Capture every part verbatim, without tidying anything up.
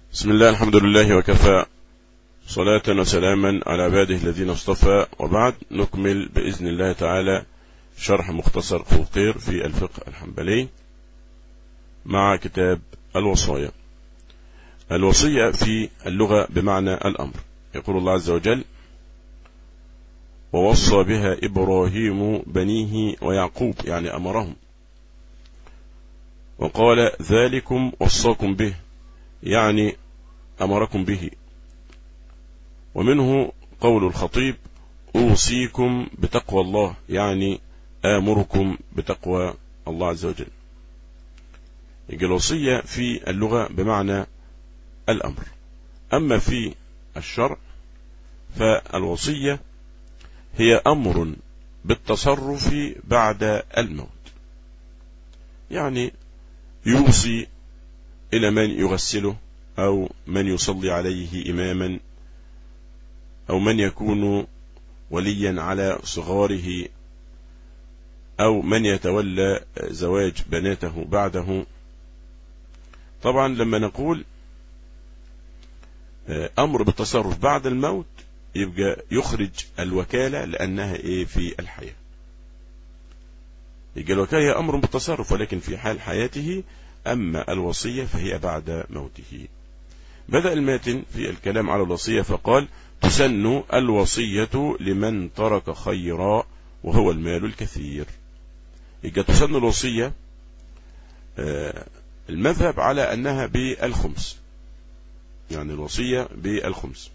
بسم الله، الحمد لله وكفى، صلاة وسلاما على عباده الذين اصطفى، وبعد. نكمل بإذن الله تعالى شرح مختصر خلقير في الفقه الحنبلي مع كتاب الوصايا. الوصية في اللغة بمعنى الأمر. يقول الله عز وجل: ووصى بها إبراهيم بنيه ويعقوب، يعني أمرهم، وقال: ذلكم وصاكم به، يعني أمركم به. ومنه قول الخطيب: أوصيكم بتقوى الله، يعني آمركم بتقوى الله عز وجل. يجي الوصية في اللغة بمعنى الأمر. أما في الشرع فالوصية هي أمر بالتصرف بعد الموت، يعني يوصي إلى من يغسله، أو من يصلي عليه إماما، أو من يكون وليا على صغاره، أو من يتولى زواج بناته بعده. طبعا لما نقول أمر بالتصرف بعد الموت يبقى يخرج الوكالة لأنها إيه في الحياة. يبقى الوكالة هي أمر بالتصرف ولكن في حال حياته، أما الوصية فهي بعد موته. بدأ الماتن في الكلام على الوصية فقال: تسن الوصية لمن ترك خيرا وهو المال الكثير. يبقى تسن الوصية المذهب على أنها بالخمس، يعني الوصية بالخمس،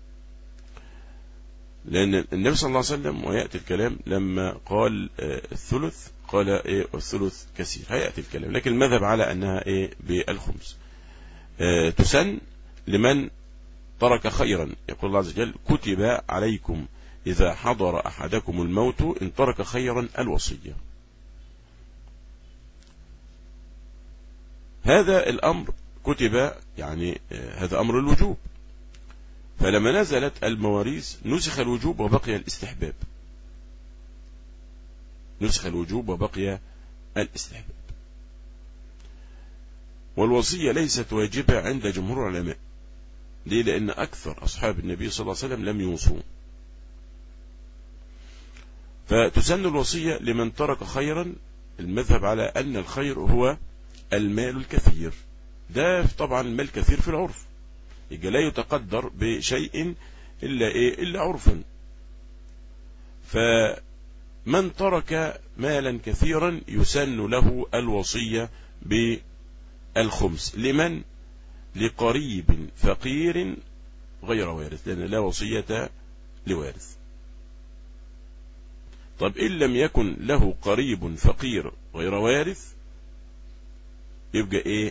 لأن النبي صلى الله عليه وسلم، ويأتي الكلام لما قال الثلث قال إيه الثلث كثير، هيأتي الكلام، لكن المذهب على أنها إيه بالخمس. تسن لمن ترك خيرا. يقول الله عز وجل: كتب عليكم إذا حضر أحدكم الموت إن ترك خيرا الوصية. هذا الأمر كتب، يعني هذا أمر الوجوب، فلما نزلت المواريث نسخ الوجوب وبقي الاستحباب، نسخ الوجوب وبقي الاستحباب. والوصية ليست واجبة عند جمهور العلماء. ليه؟ لأن أكثر أصحاب النبي صلى الله عليه وسلم لم يوصوا. فتسن الوصية لمن ترك خيرا، المذهب على أن الخير هو المال الكثير. ده طبعا المال كثير في العرف، يبقى لا يتقدر بشيء إلا إيه إلا عرفا. فمن ترك مالا كثيرا يسن له الوصية بالخمس. لمن؟ لقريب فقير غير وارث، لأن لا وصية لوارث. طب إن لم يكن له قريب فقير غير وارث يبقى إيه؟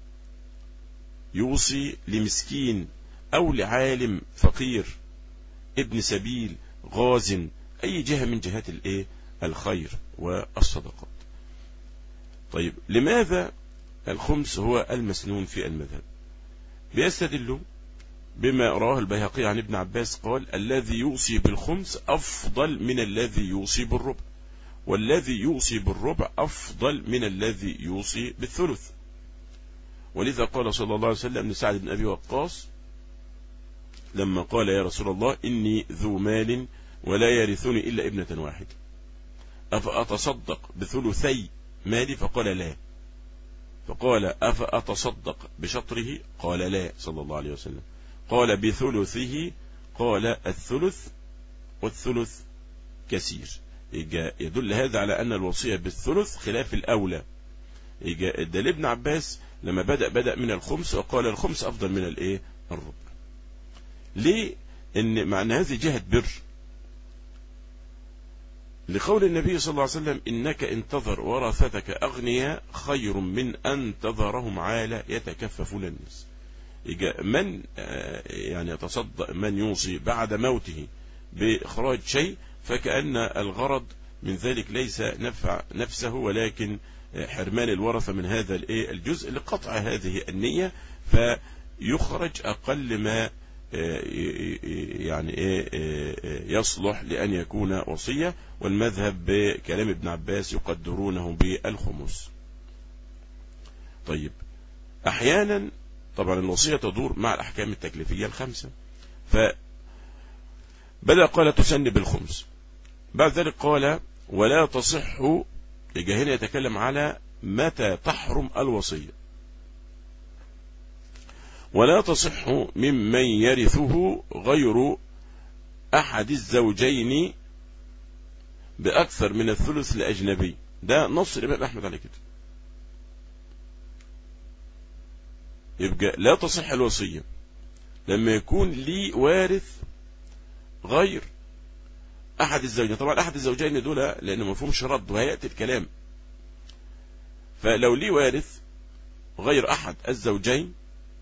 يوصي لمسكين أو لعالم فقير، ابن سبيل، غاز، أي جهة من جهات الإيه الخير والصدقات. طيب لماذا الخمس هو المسنون في المذهب؟ بيستدلوا بما رواه البيهقي عن ابن عباس قال: الذي يوصي بالخمس أفضل من الذي يوصي بالربع، والذي يوصي بالربع أفضل من الذي يوصي بالثلث. ولذا قال صلى الله عليه وسلم لسعد بن أبي وقاص لما قال: يا رسول الله إني ذو مال ولا يرثني إلا ابنة واحدة، أفأتصدق بثلثي مالي؟ فقال: لا. فقال: أفأتصدق بشطره؟ قال: لا، صلى الله عليه وسلم. قال: بثلثه؟ قال: الثلث، والثلث كثير. يدل هذا على أن الوصية بالثلث خلاف الأولى. ده لابن عباس لما بدأ بدأ من الخمس وقال الخمس أفضل من الإيه الربع. ليه؟ إن معنى هذه جهة بر، لقول النبي صلى الله عليه وسلم: إنك إن تذر ورثتك أغنياء خير من أن تذرهم عالة يتكففون الناس. من يعني يتصدق، من يوصي بعد موته بإخراج شيء، فكأن الغرض من ذلك ليس نفع نفسه ولكن حرمان الورثة من هذا الجزء لقطع هذه النية، فيخرج أقل ما يعني يصلح لأن يكون وصية. والمذهب بكلام ابن عباس يقدرونه بالخمس. طيب أحيانا طبعا الوصية تدور مع الأحكام التكليفية الخمسة. فبدأ قال تسن بالخمس، بعد ذلك قال ولا تصح، يجي هنا يتكلم على متى تحرم الوصية. ولا تصح ممن يرثه غير أحد الزوجين بأكثر من الثلث لأجنبي. ده نص الإمام أحمد على كده. يبقى لا تصح الوصية لما يكون لي وارث غير أحد الزوجين. طبعا أحد الزوجين دول لأنه مفهومش رد وهيأتي الكلام. فلو لي وارث غير أحد الزوجين،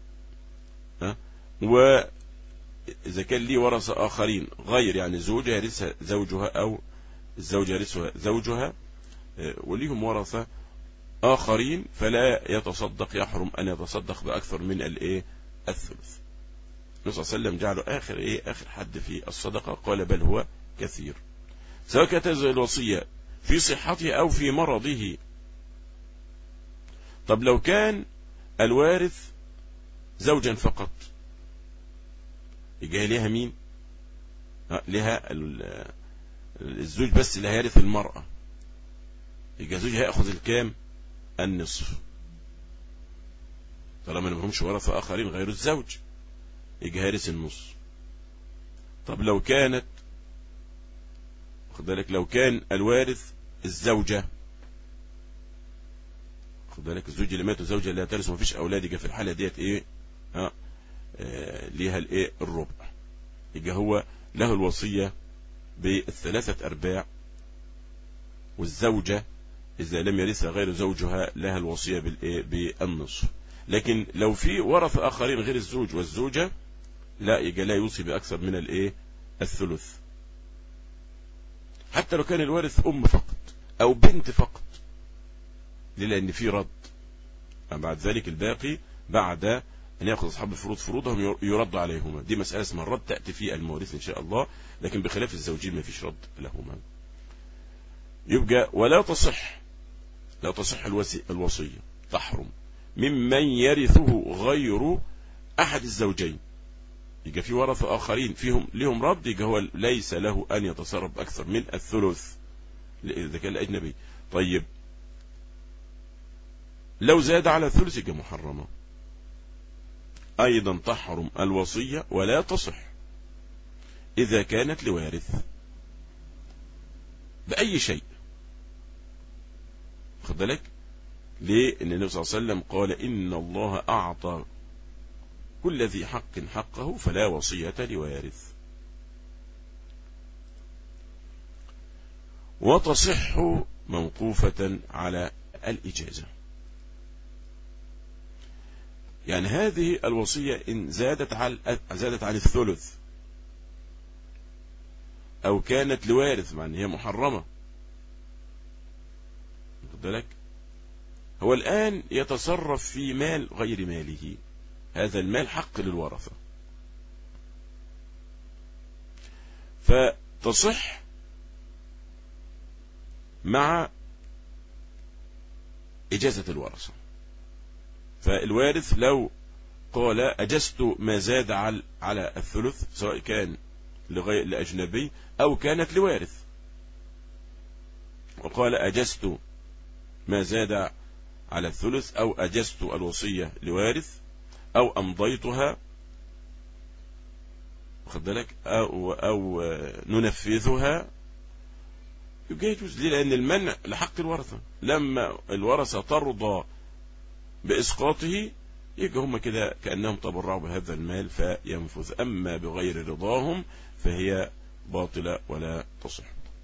وإذا كان لي ورثة آخرين غير يعني زوجة يرثها زوجها أو الزوجة يرثها زوجها وليهم ورثة آخرين، فلا يتصدق، يحرم أن يتصدق بأكثر من الإيه الثلث. النبي صلى الله عليه وسلم جعله آخر إيه آخر حد في الصدقة، قال بل هو كثير، سواء كانت الوصية في صحته أو في مرضه. طب لو كان الوارث زوجا فقط، يجي لها مين؟ لها الزوج بس اللي هيرث المرأة، يجي الزوج هيأخذ الكام؟ النصف، طالما ما لهمش ورثة آخرين غير الزوج، يجي هيرث النص. طب لو كانت، خد بالك، لو كان الوارث الزوجة، خد بالك الزوج اللي مات والزوجة اللي هترث ومفيش أولاد، يجي في الحالة ديت إيه؟ ها آه ليها الإيه الربع، يجي هو له الوصية بالثلاثة أرباع، والزوجة إذا لم يرثها غير زوجها لها الوصية بالإيه بالنصف. لكن لو في ورث آخرين غير الزوج والزوجة، لا، يجي لا يوصي بأكثر من الإيه الثلث، حتى لو كان الوارث أم فقط أو بنت فقط، لأن في رد بعد ذلك الباقي بعد أن يأخذ أصحاب الفروض فروضهم يرد عليهما. دي مسألة اسمها الرد، تأتي في المواريث إن شاء الله، لكن بخلاف الزوجين ما فيش رد لهما. يبقى ولا تصح، لا تصح الوصية، تحرم ممن يرثه غير أحد الزوجين. يبقى في ورثة آخرين فيهم لهم رد، يبقى هو ليس له أن يتصرف أكثر من الثلث إذا كان الأجنبي. طيب لو زاد على الثلث يبقى محرمة. أيضا تحرم الوصية ولا تصح إذا كانت لوارث بأي شيء. خد بالك ليه؟ إن النبي صلى الله عليه وسلم قال إن الله أعطى كل ذي حق حقه فلا وصية لوارث. وتصح موقوفة على الإجازة، يعني هذه الوصية إن زادت عن زادت عن الثلث أو كانت لوارث، مع أن هي محرمة. خد بالك هو الآن يتصرف في مال غير ماله، هذا المال حق للورثة، فتصح مع إجازة الورثة. فالوارث لو قال أجزت ما زاد على الثلث، سواء كان لغير لأجنبي أو كانت لوارث، وقال أجزت ما زاد على الثلث أو أجزت الوصية لوارث أو أمضيتها، واخد بالك، أو, أو ننفذها، يبقى يجوز. ليه؟ لأن المنع لحق الورثة، لما الورثة ترضى بإسقاطه يبقى هم كده كأنهم تبرعوا بهذا المال فينفذ، أما بغير رضاهم فهي باطلة ولا تصح.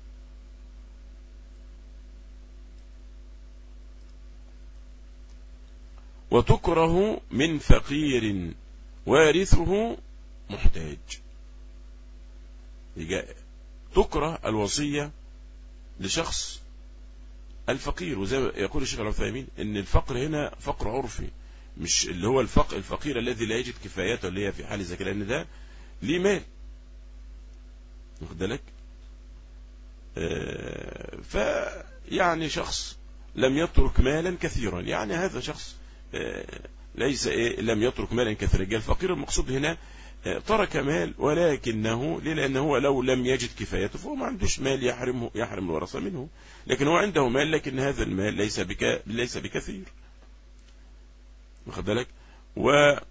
وتكره من فقير وارثه محتاج. تكره الوصية لشخص الفقير، وزي ما يقول الشيخ العثيمين ان الفقر هنا فقر عرفي، مش اللي هو الفقر الفقير الذي لا يجد كفايته اللي هي في حال زكاة، لان ده ليه مال، واخد بالك. آه فيعني شخص لم يترك مالا كثيرا، يعني هذا شخص آه ليس إيه لم يترك مالا كثيرا. الفقير المقصود هنا ترك مال ولكنه لأنه هو لو لم يجد كفايته فهو ما عندوش مال يحرمه يحرم الورثة منه، لكن هو عنده مال لكن هذا المال ليس بك ليس بكثير، واخد بالك. و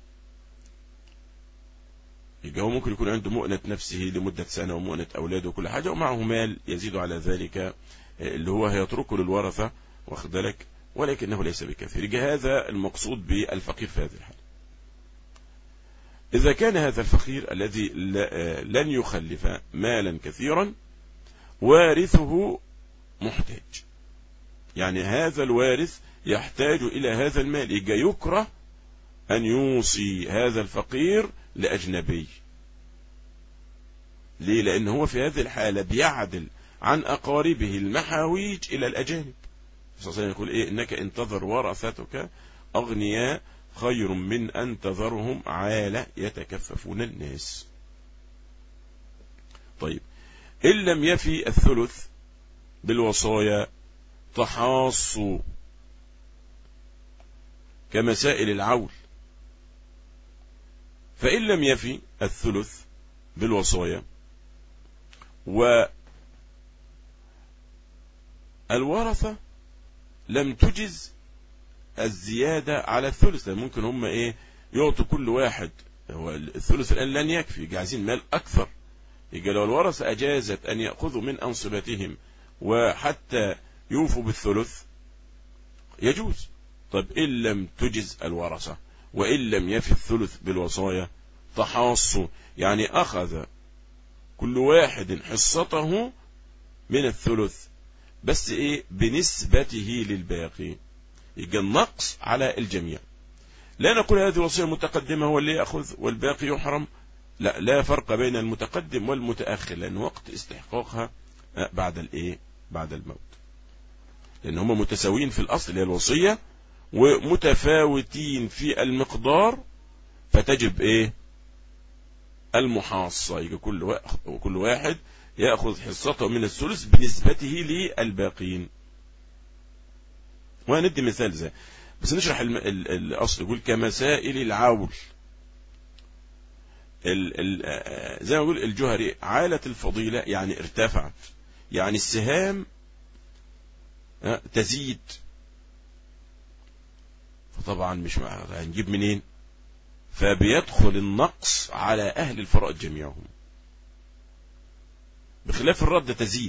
يبقى هو ممكن يكون عنده مؤنة نفسه لمدة سنة ومؤنة أولاده وكل حاجة ومعه مال يزيد على ذلك اللي هو هيتركه للورثة، واخد بالك، ولكنه ليس بكثير. يبقى هذا المقصود بالفقير في هذه الحالة. إذا كان هذا الفقير الذي لن يخلف مالا كثيرا وارثه محتاج، يعني هذا الوارث يحتاج إلى هذا المال، يبقى يكره أن يوصي هذا الفقير لأجنبي. ليه؟ لأن هو في هذه الحالة بيعدل عن أقاربه المحاويج إلى الأجانب. صلى الله عليه وسلم يقول إيه؟ إنك انتظر ورثتك أغنياء خير من أن تذرهم عالة يتكففون الناس. طيب، إن لم يفي الثلث بالوصايا تحاصوا كمسائل العول. فإن لم يفي الثلث بالوصايا والورثة لم تجز الزيادة على الثلث، ممكن هم ايه يعطوا كل واحد، هو الثلث الآن لن يكفي، عايزين مال أكثر. يبقى لو الورثة أجازت أن يأخذوا من أنصبتهم وحتى يوفوا بالثلث يجوز. طب إن لم تجز الورثة وإن لم يفي الثلث بالوصايا تحاصوا، يعني أخذ كل واحد حصته من الثلث بس إيه بنسبته للباقي، يبقى النقص على الجميع. لا نقول هذه وصية متقدمة هو اللي يأخذ والباقي يحرم، لا لا فرق بين المتقدم والمتأخر، لأن وقت استحقاقها بعد الإيه بعد الموت، لأن هم متساويين في الأصل اللي هي الوصية ومتفاوتين في المقدار، فتجب إيه المحاصة، يبقى كل واحد وكل واحد يأخذ حصته من الثلث بنسبته للباقين. وهندي مثال زي بس نشرح الأصل. يقول كمسائل العول، ال ال زي ما يقول الجهري عالة الفضيلة يعني ارتفعت، يعني السهام تزيد، فطبعا مش هنجيب منين، فبيدخل النقص على أهل الفرائض جميعهم، بخلاف الرد تزيد.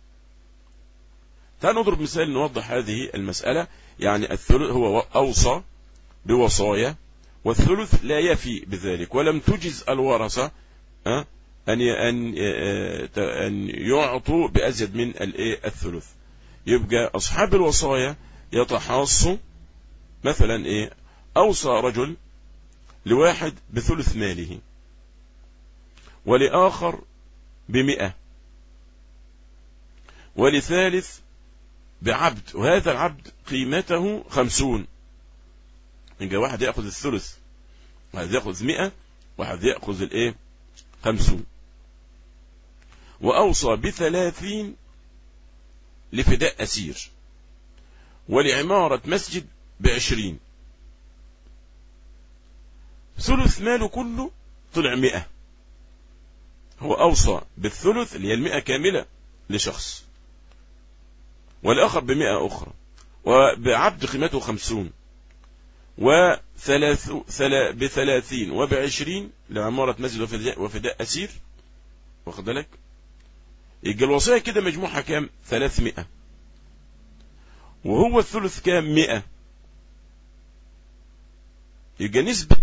تعال نضرب مثال نوضح هذه المسألة. يعني الثلث هو أوصى بوصايا والثلث لا يفي بذلك ولم تجز الورثة أن أن أن يعطوا بأزيد من الثلث، يبقى أصحاب الوصايا يتحاصوا. مثلا إيه أوصى رجل لواحد بثلث ماله ولآخر بمئة ولثالث بعبد، وهذا العبد قيمته خمسون، يبقى واحد يأخذ الثلث واحد يأخذ مئة واحد يأخذ الايه خمسون. وأوصى بثلاثين لفداء أسير ولعمارة مسجد بعشرين، ثلث ماله كله طلع مئة. هو أوصى بالثلث اللي هي المئة كاملة لشخص، والآخر بمئة أخرى، وبعبد قيمته خمسون، وثلاث بثلاثين وبعشرين لعمارة مسجد وفداء, وفداء أسير، واخد بالك. يبقى الوصية كده مجموعها كام؟ ثلاثمائة، وهو الثلث كام؟ مئة. يبقى نسبة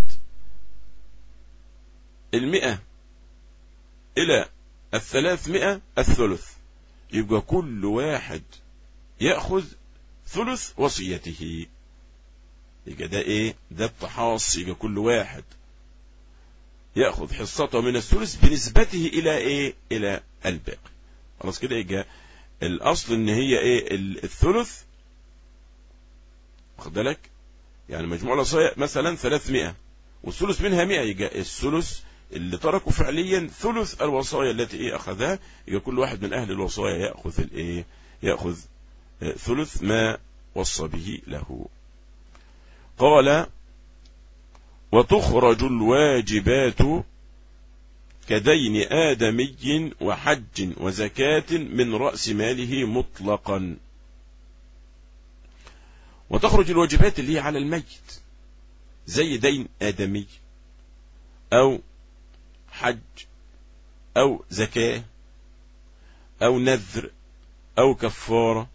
المئة إلى الثلاثمائة الثلث، يبقى كل واحد يأخذ ثلث وصيته. يبقى ده ايه؟ ده التحاص. يبقى كل واحد يأخذ حصته من الثلث بنسبته إلى ايه؟ إلى الباقي. خلاص كده. يبقى الأصل ان هي ايه؟ الثلث، واخد بالك، يعني مجموع الوصايا مثلا ثلاثمائة والثلث منها مئة، يبقى الثلث اللي تركوا فعليا ثلث الوصايا التي ايه أخذها. يبقى كل واحد من أهل الوصايا يأخذ الايه؟ يأخذ ثلث ما وصى به له. قال وتخرج الواجبات كدين آدمي وحج وزكاة من رأس ماله مطلقا. وتخرج الواجبات اللي هي على الميت زي دين آدمي أو حج أو زكاة أو نذر أو كفارة.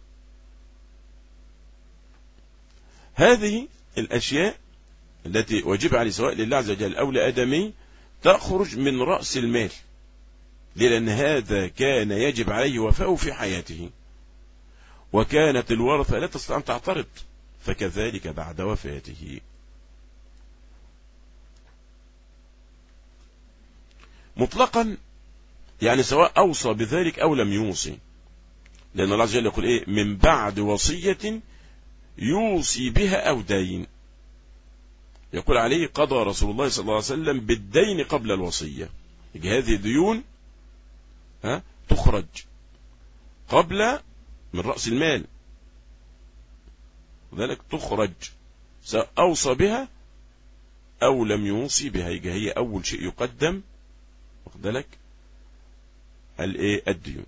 هذه الأشياء التي وجب عليه سواء لله عز وجل أو لآدمي تخرج من رأس المال، لأن هذا كان يجب عليه وفاءه في حياته، وكانت الورثة لا تستطيع أن تعترض، فكذلك بعد وفاته. مطلقا يعني سواء أوصى بذلك أو لم يوصي، لأن الله عز وجل يقول إيه؟ من بعد وصية يوصي بها أو دين. يقول عليه قضى رسول الله صلى الله عليه وسلم بالدين قبل الوصية. يجي هذه ديون ها تخرج قبل من رأس المال، وذلك تخرج سواء أوصى بها أو لم يوصي بها. يجي هي أول شيء يقدم، واخد بالك، الايه؟ الديون.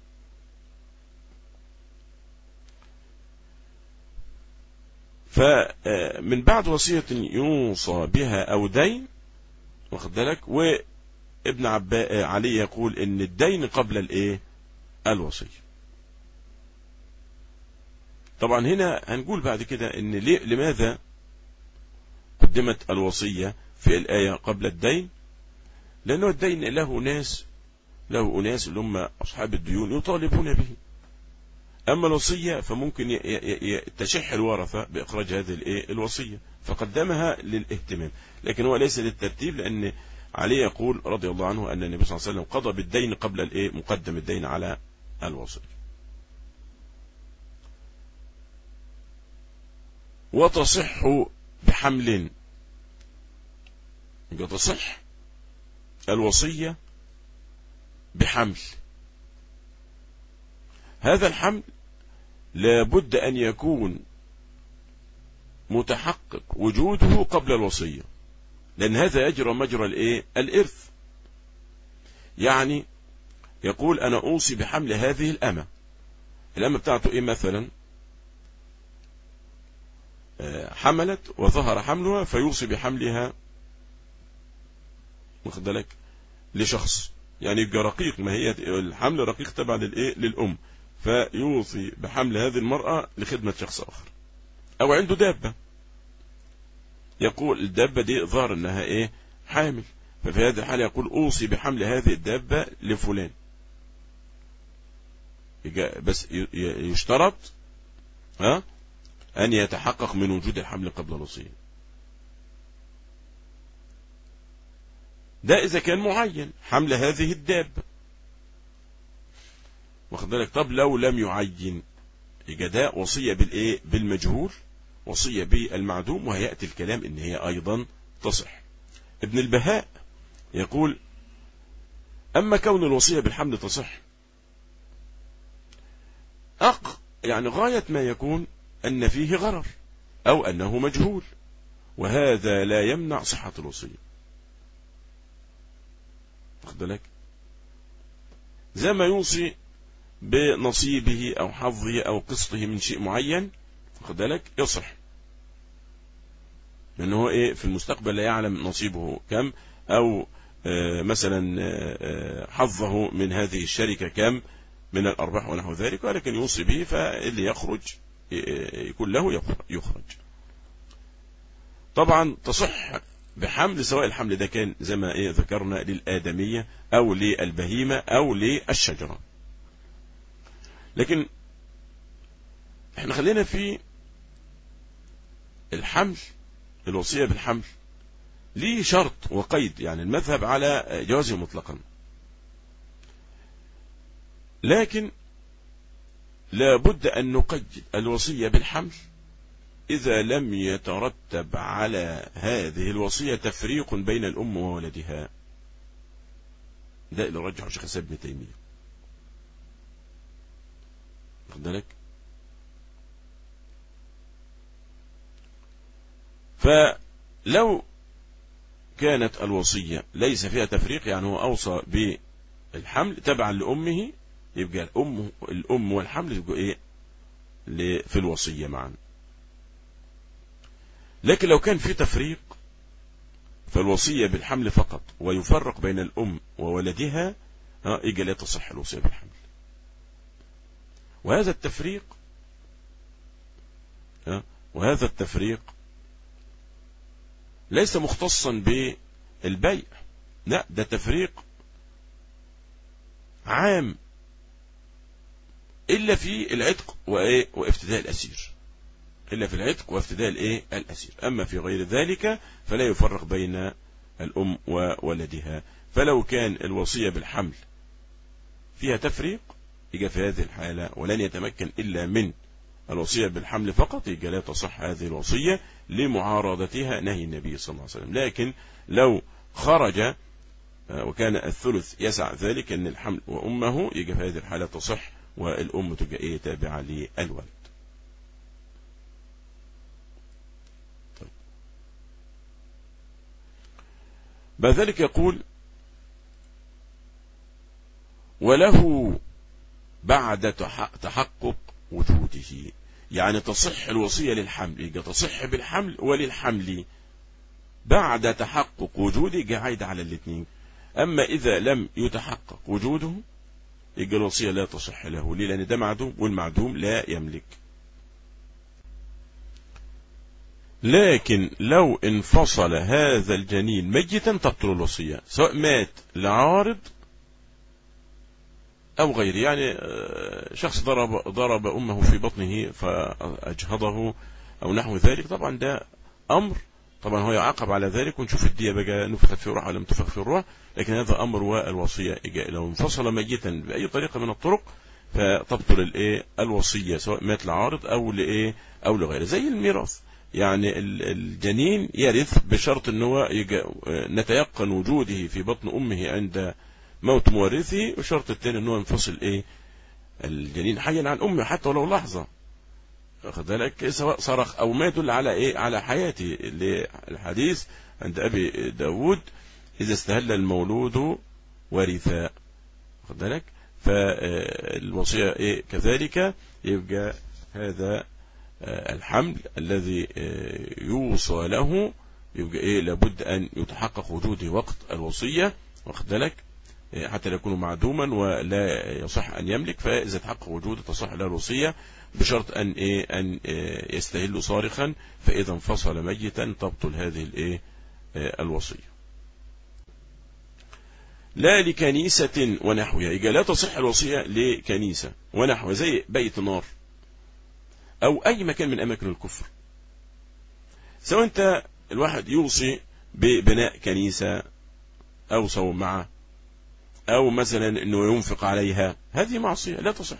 فمن بعد وصية يوصى بها أو دين، واخد بالك. وابن عباس علي يقول إن الدين قبل الايه؟ الوصية. طبعا هنا هنقول بعد كده إن لماذا قدمت الوصية في الآية قبل الدين؟ لأنه الدين له ناس له أناس اللي هم أصحاب الديون يطالبون به، أما الوصية فممكن تشح الورثة بإخراج هذه الوصية، فقدمها للاهتمام، لكن هو ليس للترتيب، لأن علي يقول رضي الله عنه أن النبي صلى الله عليه وسلم قضى بالدين قبل الايه؟ مقدم الدين على الوصية. وتصح بحمل، تصح الوصية بحمل. هذا الحمل لابد أن يكون متحقق وجوده قبل الوصية، لأن هذا يجرى مجرى الايه؟ الإرث. يعني يقول أنا أوصي بحمل هذه الأمة، الأمة بتاعته إيه؟ مثلا حملت وظهر حملها، فيوصي بحملها، واخد بالك، لشخص، يعني يبقى رقيق، ما هي الحمل رقيق تبع للايه؟ للأم، فيوصي بحمل هذه المرأة لخدمة شخص آخر. أو عنده دابة، يقول الدابة دي ظهر أنها إيه؟ حامل، ففي هذه الحالة يقول أوصي بحمل هذه الدابة لفلان. بس يشترط ها أن يتحقق من وجود الحمل قبل الوصية. ده إذا كان معين حمل هذه الدابة، واخد بالك. طب لو لم يعين، يبقى ده وصية بالإيه؟ بالمجهول، وصية بالمعدوم، وهيأتي الكلام إن هي أيضا تصح. ابن البهاء يقول أما كون الوصية بالحمل تصح، أق يعني غاية ما يكون أن فيه غرر أو أنه مجهول، وهذا لا يمنع صحة الوصية، واخد بالك. زي ما يوصي بنصيبه أو حظه أو قسطه من شيء معين، واخد بالك، يصح، لأنه إيه؟ في المستقبل لا يعلم نصيبه كم، أو آه مثلا آه حظه من هذه الشركة كم من الأرباح ونحو ذلك، ولكن يوصي به، فاللي يخرج يكون له يخرج. طبعا تصح بحمل، سواء الحمل ده كان زي ما إيه ذكرنا للآدمية أو للبهيمة أو للشجرة. لكن احنا خلينا في الحمل، الوصية بالحمل ليه شرط وقيد، يعني المذهب على جوازه مطلقا، لكن لا بد أن نقيد الوصية بالحمل إذا لم يترتب على هذه الوصية تفريق بين الأم وولدها. ده اللي رجحه شيخ الإسلام ابن تيمية، واخد بالك. فلو كانت الوصية ليس فيها تفريق، يعني هو أوصى بالحمل تبعا لأمه، يبقى الأم الأم والحمل يبقوا إيه في الوصية معا. لكن لو كان في تفريق فالوصية بالحمل فقط ويفرق بين الأم وولدها، يجي لا تصح الوصية بالحمل. وهذا التفريق وهذا التفريق ليس مختصا بالبيع، لا، ده تفريق عام إلا في العتق وإيه وافتداء الأسير، إلا في العتق وافتداء الإيه الأسير. أما في غير ذلك فلا يفرق بين الأم وولدها. فلو كان الوصية بالحمل فيها تفريق يجي في هذه الحالة ولن يتمكن إلا من الوصية بالحمل فقط، يجي لا تصح هذه الوصية لمعارضتها نهي النبي صلى الله عليه وسلم. لكن لو خرج وكان الثلث يسع ذلك أن الحمل وأمه، يجي في هذه الحالة تصح والأم تجي إيه تابعة للولد. طيب. بعد ذلك يقول وله بعد تحقق وجوده، يعني تصح الوصية للحمل، يجي تصح بالحمل وللحمل بعد تحقق وجوده، يجي عايد على الاثنين. أما إذا لم يتحقق وجوده يجي الوصية لا تصح له، ليه؟ لأن ده معدوم والمعدوم لا يملك. لكن لو انفصل هذا الجنين ميتا تبطل الوصية، سواء مات لعارض أو غيره، يعني شخص ضرب ضرب أمه في بطنه فأجهضه أو نحو ذلك، طبعا ده أمر، طبعا هو يعاقب على ذلك ونشوف الدية بقى نفخت في الروح ولا لم تنفخ في الروح، لكن هذا أمر. والوصية لو انفصل ميتا بأي طريقة من الطرق فتبطل الايه الوصية، سواء مات لعارض أو لإيه أو لغيره. زي الميراث، يعني الجنين يرث بشرط ان هو نتيقن وجوده في بطن أمه عند موت مورثه، والشرط الثاني ان هو ينفصل ايه الجنين حيا عن امه حتى ولو لحظه، واخد بالك، سواء صرخ او ما يدل على ايه على حياته. الحديث عند ابي داود اذا استهل المولود ورثا، واخد بالك. فالوصيه ايه كذلك، يبقى هذا الحمل الذي يوصى له يبقى ايه لابد ان يتحقق وجوده وقت الوصيه، واخد بالك، حتى لا يكون معدوما ولا يصح أن يملك. فإذا تحقق وجوده تصح له الوصية بشرط أن إيه أن يستهل صارخا، فإذا انفصل ميتا تبطل هذه الإيه الوصية. لا لكنيسة ونحوها، يبقى لا تصح الوصية لكنيسة ونحوها، زي بيت نار أو أي مكان من أماكن الكفر. سواء أنت الواحد يوصي ببناء كنيسة أو صومعة أو مثلا أنه ينفق عليها، هذه معصية لا تصح.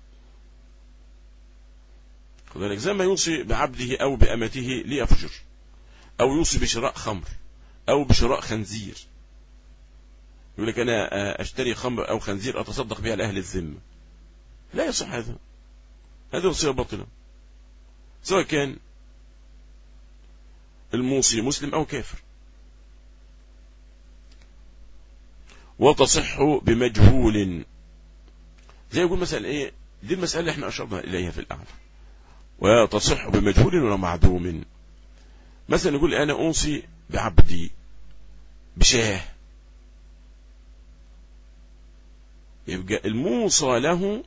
خذلك زي ما يوصي بعبده أو بأمته ليفجر، أو يوصي بشراء خمر أو بشراء خنزير، يقول لك أنا أشتري خمر أو خنزير أتصدق بها لأهل الذمة، لا يصح هذا، هذه وصية باطلة، سواء كان الموصي مسلم أو كافر. وتصح بمجهول، زي يقول مثلا ايه، دي المسألة اللي احنا اشرنا اليها في الاعلى. وتصح بمجهول ومعدوم، مثلا يقول انا اوصي بعبدي بشاه، يبقى الموصى له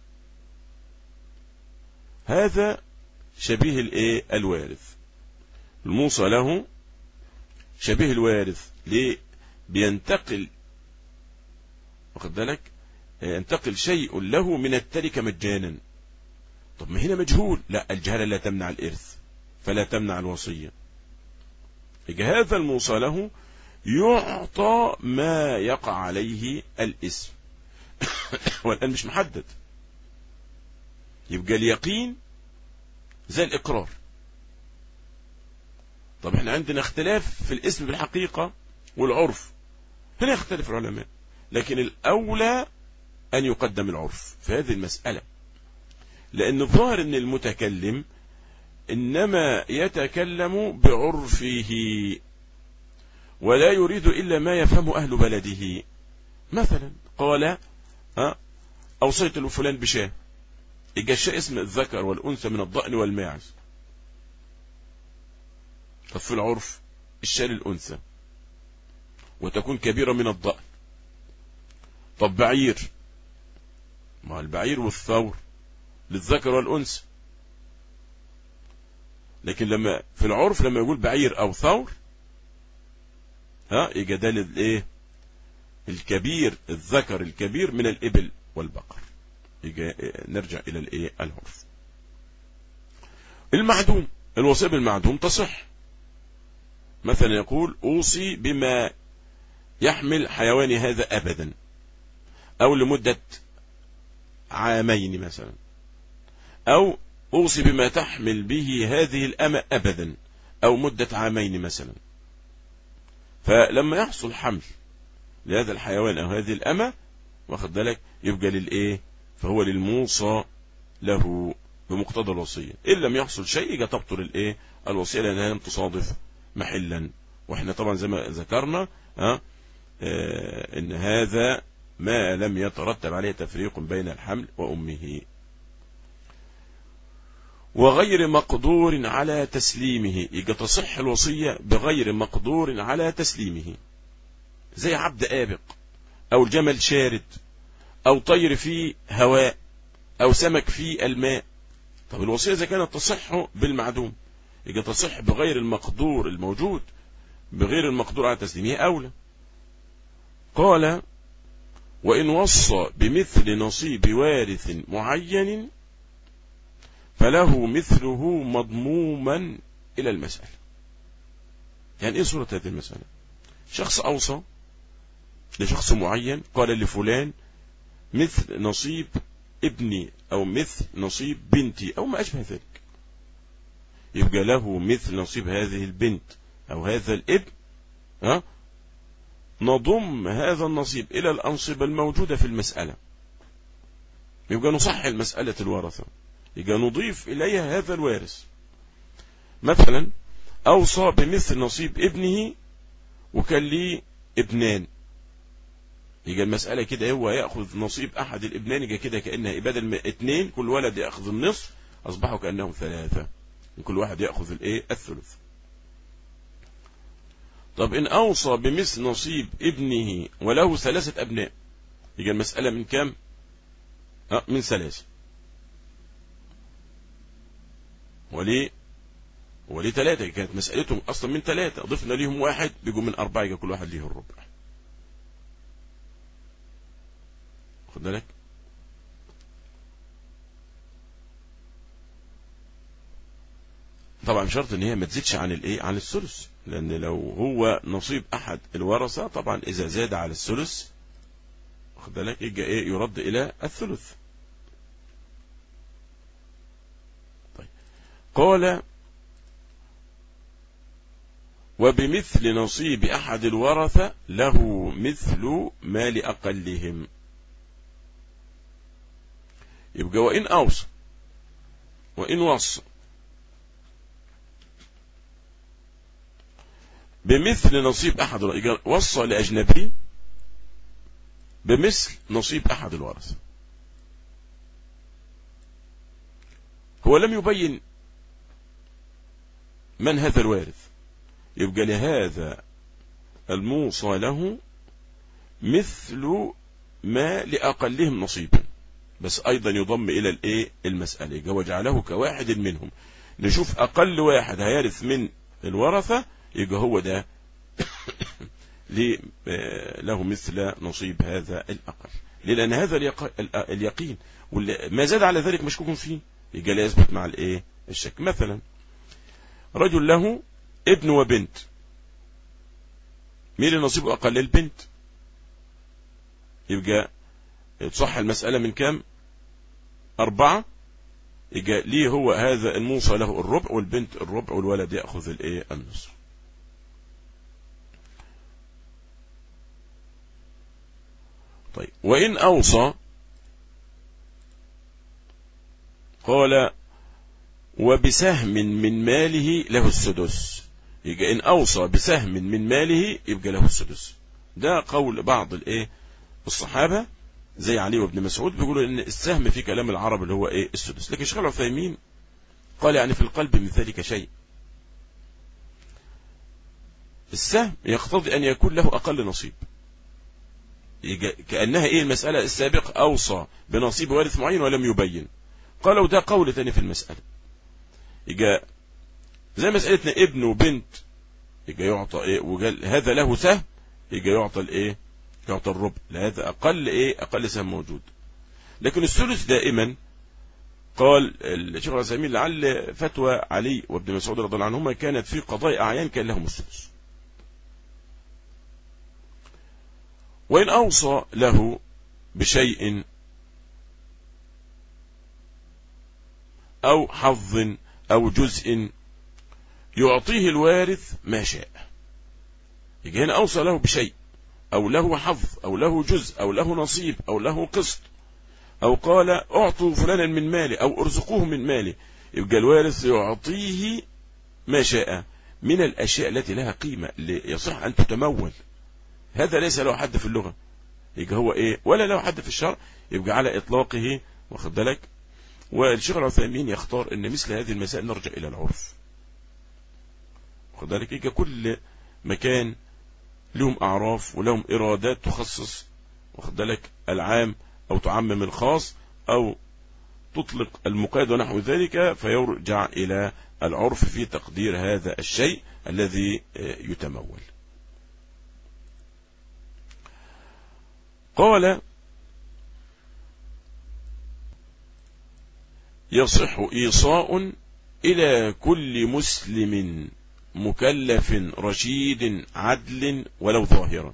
هذا شبيه الايه الوارث، الموصى له شبيه الوارث. ليه؟ بينتقل، واخد بالك، ينتقل شيء له من التركة مجانا. طب ما هنا مجهول، لا، الجهالة لا تمنع الإرث فلا تمنع الوصية. هذا الموصى له يعطى ما يقع عليه الاسم والآن مش محدد، يبقى اليقين زي الإقرار. طب احنا عندنا اختلاف في الاسم بالحقيقة والعرف، هنا يختلف العلماء، لكن الأولى أن يقدم العرف في هذه المسألة، لأن الظاهر أن المتكلم إنما يتكلم بعرفه، ولا يريد إلا ما يفهم أهل بلده. مثلا قال ها أوصيت لفلان بشاه، يبقى الشاء اسم الذكر والأنثى من الضأن والماعز. طب في العرف الشاة للأنثى وتكون كبيرة من الضأن. طب بعير، ما البعير والثور للذكر والأنثى، لكن لما في العرف لما يقول بعير أو ثور ها يبقى ده للايه الكبير، الذكر الكبير من الإبل والبقر. يجي نرجع إلى الايه العرف. المعدوم، الوصية بالمعدوم تصح. مثلا يقول أوصي بما يحمل حيواني هذا أبدا، أو لمدة عامين مثلا، أو أوصي بما تحمل به هذه الأمة أبدا، أو مدة عامين مثلا. فلما يحصل حمل لهذا الحيوان أو هذه الأمة واخد بالك يبقى للإيه، فهو للموصى له بمقتضى الوصية. إن لم يحصل شيء يبقى تبطل الإيه الوصية لأنها لم تصادف محلا. وإحنا طبعا زي ما ذكرنا ها آه إن هذا ما لم يترتب عليه تفريق بين الحمل وأمه. وغير مقدور على تسليمه، يبقى تصح الوصية بغير مقدور على تسليمه، زي عبد آبق أو الجمل شارد أو طير في هواء أو سمك في الماء. طب الوصية إذا كانت تصح بالمعدوم يبقى تصح بغير المقدور الموجود، بغير المقدور على تسليمه أولى. قال وإن وصى بمثل نصيب وارث معين فله مثله مضموما إلى المسألة. يعني إيه صورة هذه المسألة؟ شخص أوصى لشخص معين قال لفلان مثل نصيب ابني أو مثل نصيب بنتي أو ما أشبه ذلك، يبقى له مثل نصيب هذه البنت أو هذا الابن ها نضم هذا النصيب إلى الأنصبة الموجودة في المسألة، يبقى نصح المسألة الورثة، يبقى نضيف إليها هذا الوارث. مثلا أوصى بمثل نصيب ابنه وكان لي ابنان، يبقى المسألة كده هو يأخذ نصيب أحد الابنان، يبقى كده كأنها بدل ما اثنين كل ولد يأخذ النصف أصبحوا كأنهم ثلاثة، وكل واحد يأخذ الايه الثلث. طب إن أوصى بمثل نصيب ابنه وله ثلاثة أبناء يبقى المسألة من كم؟ أه من ثلاثة. وليه وليه ثلاثة؟ كانت مسألتهم أصلا من ثلاثة، ضفنا ليهم واحد بيجوا من أربعة، يبقى كل واحد ليه الربع. خد بالك. طبعا شرط ان هي ما تزيدش عن الايه عن الثلث، لان لو هو نصيب احد الورثه طبعا اذا زاد على الثلث خد بالك يجي ايه يرد الى الثلث. طيب قال وبمثل نصيب احد الورثه له مثل ما لاقلهم، يبقى وان اوصى وان وصى بمثل نصيب أحد الورثة، وصى لأجنبي بمثل نصيب أحد الورثة، هو لم يبين من هذا الوارث، يبقى لهذا الموصى له مثل ما لأقلهم نصيبا، بس أيضا يضم إلى الإيه المسألة، وجعله كواحد منهم، نشوف أقل واحد هيرث من الورثة يبقى هو ده له مثل نصيب هذا الأقل، لأن هذا اليقين ما زاد على ذلك مشكوك فيه يبقى لا يثبت مع الايه الشك. مثلا رجل له ابن وبنت، مين نصيبه أقل؟ البنت، يبقى تصح المسألة من كام؟ أربعة، يبقى ليه هو هذا الموصى له الربع والبنت الربع والولد يأخذ الايه النصف. طيب وإن أوصى قال وبسهم من ماله له السدس، يبقى إن أوصى بسهم من ماله يبقى له السدس. ده قول بعض الإيه الصحابة زي علي وابن مسعود، بيقولوا إن السهم في كلام العرب اللي هو إيه السدس. لكن شيخ العثيمين قال يعني في القلب من ذلك شيء. السهم يقتضي أن يكون له أقل نصيب، كأنها إيه المسألة السابقة أوصى بنصيب وارث معين ولم يبين. قالوا ده قول ثاني في المسألة. يجا زي مسألتنا ابن وبنت، يجا يعطى إيه وقال هذا له سهم، يجا يعطى الإيه يعطى الربع، لهذا أقل إيه أقل سهم موجود. لكن الثلث دائما قال الشيخ العثيمين لعل فتوى علي وابن مسعود رضي الله عنهما كانت في قضاء أعيان كان لهم الثلث. وإن أوصى له بشيء أو حظ أو جزء يعطيه الوارث ما شاء. يجي هنا أوصى له بشيء أو له حظ أو له جزء أو له نصيب أو له قسط، أو قال أعطوا فلانا من مالي أو أرزقوه من مالي، يبقى الوارث يعطيه ما شاء من الأشياء التي لها قيمة يصح أن تتمول. هذا ليس له حد في اللغة، يبقى هو إيه ولا له حد في الشرع، يبقى على إطلاقه. واخد بالك؟ والشيخ العثيمين يختار أن مثل هذه المسائل نرجع إلى العرف. واخد بالك؟ يبقى كل مكان لهم أعراف ولهم إرادات تخصص، واخد بالك، العام أو تعمم الخاص أو تطلق المقيد ونحو ذلك، فيرجع إلى العرف في تقدير هذا الشيء الذي يتمول. قال يصح إيصاء إلى كل مسلم مكلف رشيد عدل ولو ظاهرا.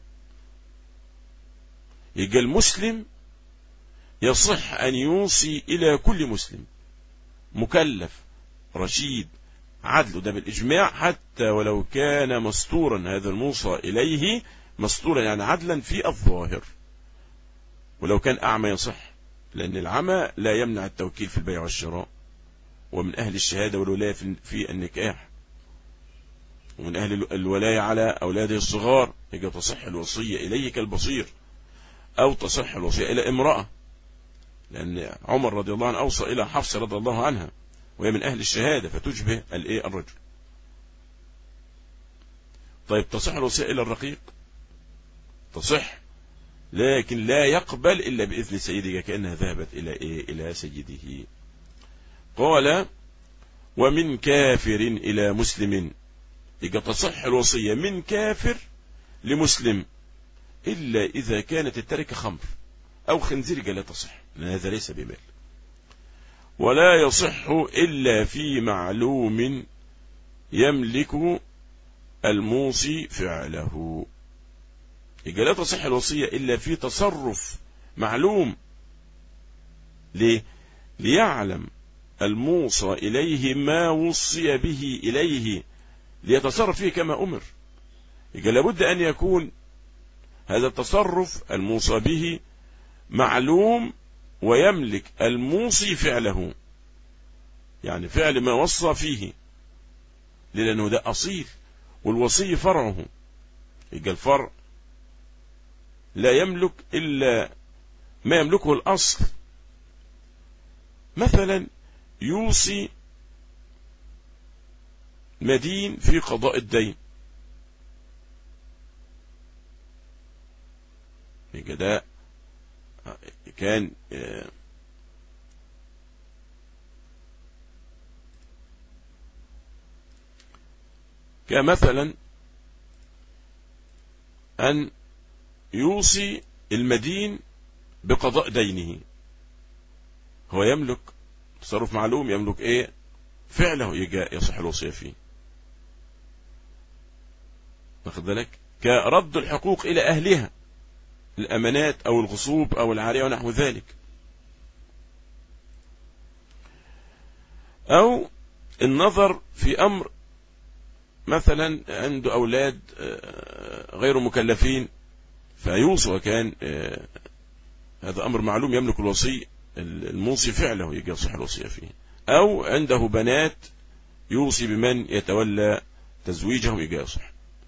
يبقى المسلم يصح أن يوصي إلى كل مسلم مكلف رشيد عدل، ده بالإجماع، حتى ولو كان مستورا، هذا الموصى إليه مستورا يعني عدلا في الظاهر. ولو كان أعمى يصح، لأن العمى لا يمنع التوكيل في البيع والشراء، ومن أهل الشهادة والولاية في النكاح، ومن أهل الولاية على أولاده الصغار، يجب تصح الوصية إليه كالبصير، أو تصح الوصية إلى امرأة، لأن عمر رضي الله عنه أوصى إلى حفصة رضي الله عنها وهي من أهل الشهادة فتشبه الإيه الرجل. طيب تصح الوصية إلى الرقيق؟ تصح، لكن لا يقبل إلا بإذن سيده، كأنها ذهبت إلى إيه إلى سيده. قال ومن كافر إلى مسلم، يبقى تصح الوصية من كافر لمسلم إلا إذا كانت التركة خمر أو خنزير، لا تصح لأن هذا ليس بمال. ولا يصح إلا في معلوم يملك الموصي فعله، يبقى لا تصح الوصية إلا في تصرف معلوم. ليه؟ ليعلم الموصى إليه ما وصي به إليه ليتصرف فيه كما أمر. يبقى لابد أن يكون هذا التصرف الموصى به معلوم ويملك الموصي فعله، يعني فعل ما وصى فيه، لأنه ده أصيل والوصي فرعه. يبقى الفرع لا يملك إلا ما يملكه الأصل. مثلا يوصي مدين في قضاء الدين، يبقى ده كان كمثلا أن يوصي المدين بقضاء دينه، هو يملك تصرف معلوم، يملك ايه فعله، يجي يصح الوصية فيه. واخد بالك؟ كرد الحقوق إلى أهلها، الأمانات أو الغصوب أو العارية ونحو ذلك. أو النظر في أمر مثلا عنده أولاد غير مكلفين فيوصي، وكان هذا أمر معلوم يملك الوصي الموصي فعله، يجي يصح الوصية فيه. أو عنده بنات يوصي بمن يتولى تزويجه يجي يصح.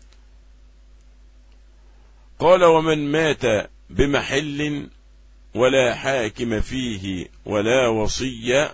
قال ومن مات بمحل ولا حاكم فيه ولا وصي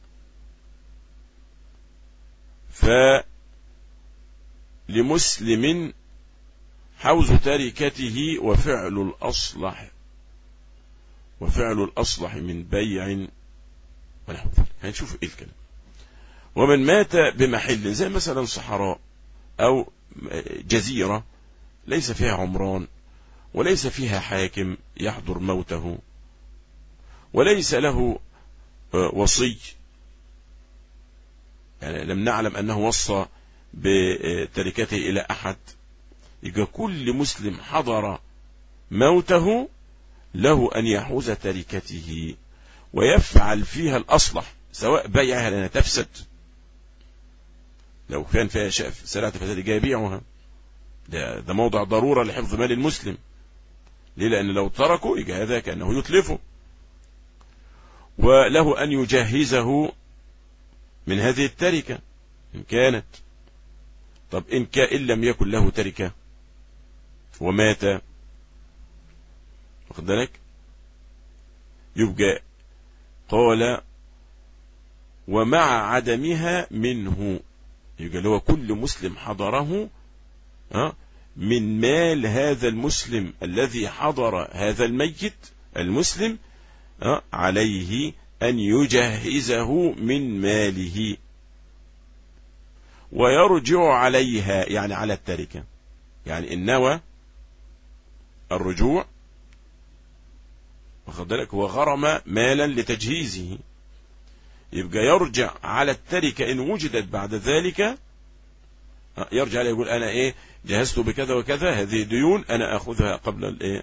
فلمسلم حوز تركته وفعل الأصلح وفعل الأصلح من بيع ونحو ذلك. هنشوف ايه الكلام. ومن مات بمحل زي مثلا صحراء او جزيرة ليس فيها عمران وليس فيها حاكم يحضر موته وليس له وصي، يعني لم نعلم أنه وصى بتركته إلى أحد، يبقى كل مسلم حضر موته له أن يحوز تركته ويفعل فيها الأصلح، سواء بيعها لأنها تفسد، لو كان فيها سلعة فساد جاي يبيعها، ده, ده موضع ضرورة لحفظ مال المسلم. ليه؟ لأن لو تركه يجي هذا كأنه يتلفه. وله أن يجهزه من هذه التركة إن كانت. طب إن, إن لم يكن له تركة ومات، واخد بالك، يبقى قال ومع عدمها منه، يبقى هو كل مسلم حضره من مال هذا المسلم الذي حضر هذا الميت المسلم عليه أن يجهزه من ماله ويرجع عليها، يعني على التركة، يعني إن نوى الرجوع واخد بالك هو غرم مالا لتجهيزه، يبقى يرجع على التركة إن وجدت بعد ذلك، يرجع عليه يقول أنا إيه جهزت بكذا وكذا، هذه ديون أنا أخذها قبل الإيه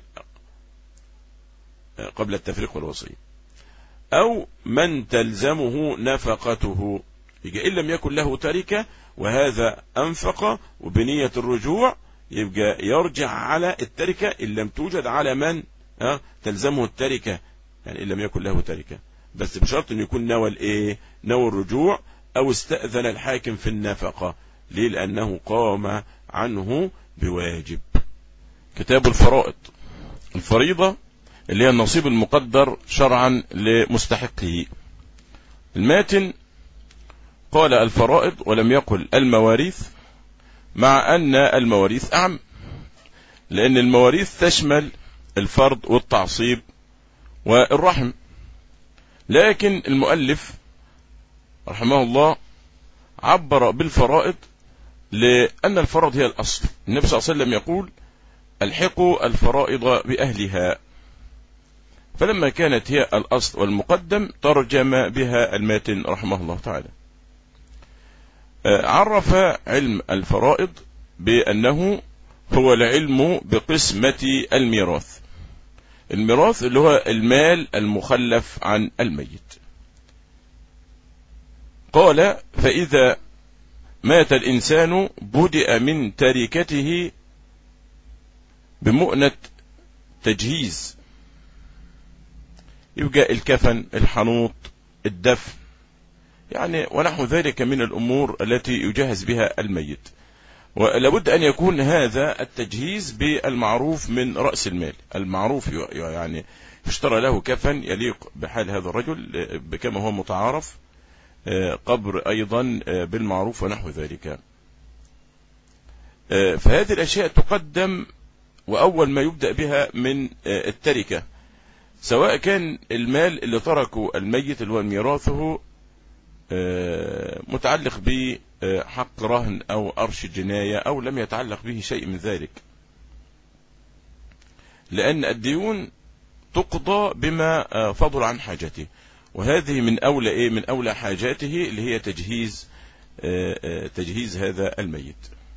قبل التفريق والوصية. أو من تلزمه نفقته، يبقى إن لم يكن له تركة وهذا أنفق وبنية الرجوع، يبقى يرجع على التركة إن لم توجد على من تلزمه التركة، يعني إن لم يكن له تركة، بس بشرط أن يكون نوى الإيه نوى الرجوع أو استأذن الحاكم في النفقة. ليه؟ لأنه قام عنه بواجب. كتاب الفرائض، الفريضة اللي هي النصيب المقدر شرعا لمستحقه. الماتن قال الفرائض ولم يقل المواريث، مع أن المواريث أعم، لأن المواريث تشمل الفرض والتعصيب والرحم، لكن المؤلف رحمه الله عبر بالفرائض لأن الفرض هي الأصل. النبي صلى الله عليه وسلم يقول الحقوا الفرائض بأهلها، فلما كانت هي الأصل والمقدم ترجم بها الماتن رحمه الله تعالى. عرف علم الفرائض بأنه هو العلم بقسمة الميراث، الميراث اللي هو المال المخلف عن الميت. قال فإذا مات الإنسان بدأ من تركته بمؤنة تجهيز، يبقى الكفن، الحنوط، الدفن، يعني ونحو ذلك من الأمور التي يجهز بها الميت. ولابد أن يكون هذا التجهيز بالمعروف من رأس المال، المعروف يعني يشترى له كفن يليق بحال هذا الرجل بكما هو متعارف، قبر أيضا بالمعروف ونحو ذلك. فهذه الأشياء تقدم وأول ما يبدأ بها من التركة، سواء كان المال اللي تركه الميت اللي هو ميراثه متعلق بحق رهن أو أرش جناية أو لم يتعلق به شيء من ذلك، لأن الديون تقضى بما فضل عن حاجته، وهذه من أولى إيه من أولى حاجاته اللي هي تجهيز تجهيز هذا الميت.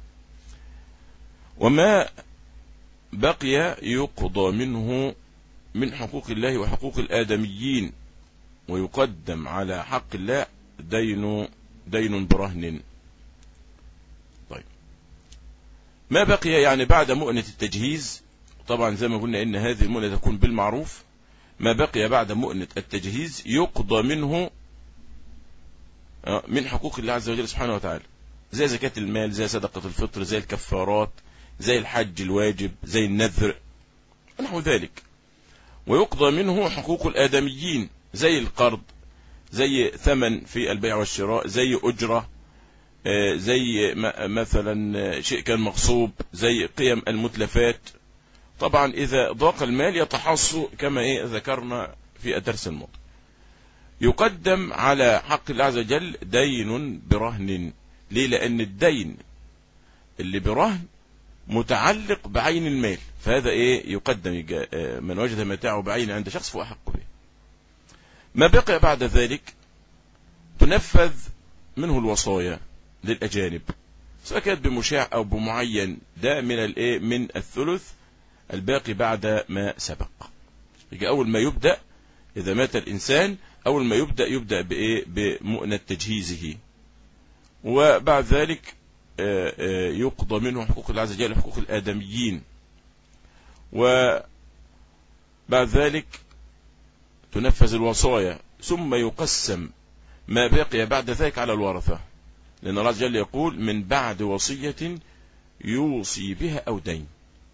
وما بقي يقضى منه من حقوق الله وحقوق الآدميين، ويقدم على حق الله دين دين برهن. طيب ما بقي يعني بعد مؤنة التجهيز، طبعا زي ما قلنا إن هذه المؤنة تكون بالمعروف، ما بقي بعد مؤنة التجهيز يقضى منه من حقوق الله عز وجل سبحانه وتعالى. زي زكاة المال، زي صدقة الفطر، زي الكفارات، زي الحج الواجب، زي النذر ونحو ذلك. ويقضى منه حقوق الآدميين زي القرض، زي ثمن في البيع والشراء، زي أجرة، زي مثلا شيء كان مغصوب، زي قيم المتلفات. طبعا إذا ضاق المال يتحص كما إيه ذكرنا في الدرس الماضي. يقدم على حق الله عز وجل دين برهن. ليه؟ لأن الدين اللي برهن متعلق بعين المال، فهذا إيه يقدم. من وجد متاعه بعين عند شخص فهو أحق به. ما بقي بعد ذلك تنفذ منه الوصايا للأجانب، سواء كانت بمشاع أو بمعين، ده من الإيه من الثلث الباقي بعد ما سبق. يجي أول ما يبدأ إذا مات الإنسان، أول ما يبدأ يبدأ بإيه بمؤنة تجهيزه، وبعد ذلك يقضى منه حقوق الله عز وجل، حقوق الآدميين، وبعد ذلك تنفذ الوصايا، ثم يقسم ما بقي بعد ذلك على الورثة، لأن الله عز وجل يقول من بعد وصية يوصي بها أو دين.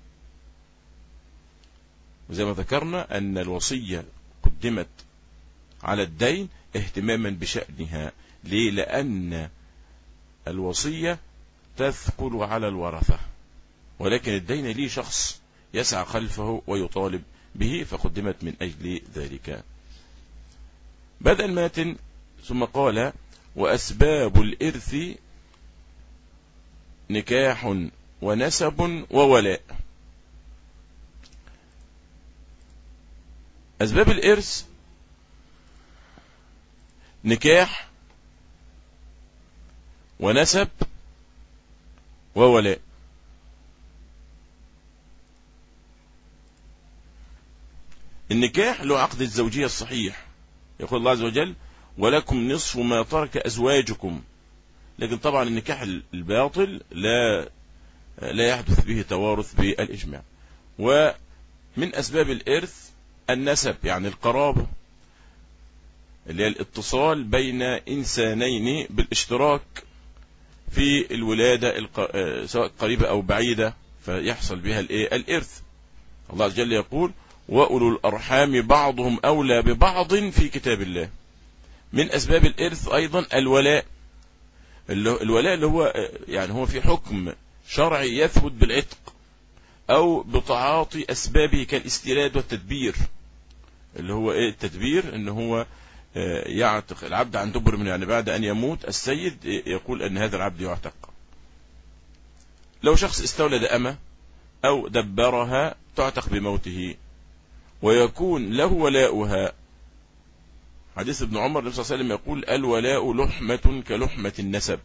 وزي ما ذكرنا أن الوصية قدمت على الدين اهتماما بشأنها. ليه؟ لأن الوصية تثقل على الورثة، ولكن الدين ليه شخص يسعى خلفه ويطالب به، فقدمت من أجل ذلك. بدأ الماتن ثم قال وأسباب الإرث نكاح ونسب وولاء. أسباب الإرث نكاح ونسب وولاء. النكاح له عقد الزوجية الصحيح، يقول الله عز وجل ولكم نصف ما ترك أزواجكم. لكن طبعا النكاح الباطل لا لا يحدث به توارث بالإجماع. ومن أسباب الإرث النسب، يعني القرابة، اللي هي الاتصال بين إنسانين بالاشتراك في الولادة الق... سواء قريبة أو بعيدة، فيحصل بها الإيه؟ الإرث. الله عز وجل يقول وأولو الأرحام بعضهم أولى ببعض في كتاب الله. من أسباب الإرث أيضا الولاء. الولاء اللي هو يعني هو في حكم شرعي يثبت بالعتق أو بتعاطي أسبابه كالاستيلاد والتدبير. اللي هو إيه التدبير؟ إن هو يعتق العبد عن دبر منه، يعني بعد أن يموت السيد يقول أن هذا العبد يعتق. لو شخص استولد أمة أو دبرها تعتق بموته، ويكون له ولاؤها. حديث ابن عمر النبي صلى الله عليه وسلم يقول الولاء لحمة كلحمة النسب،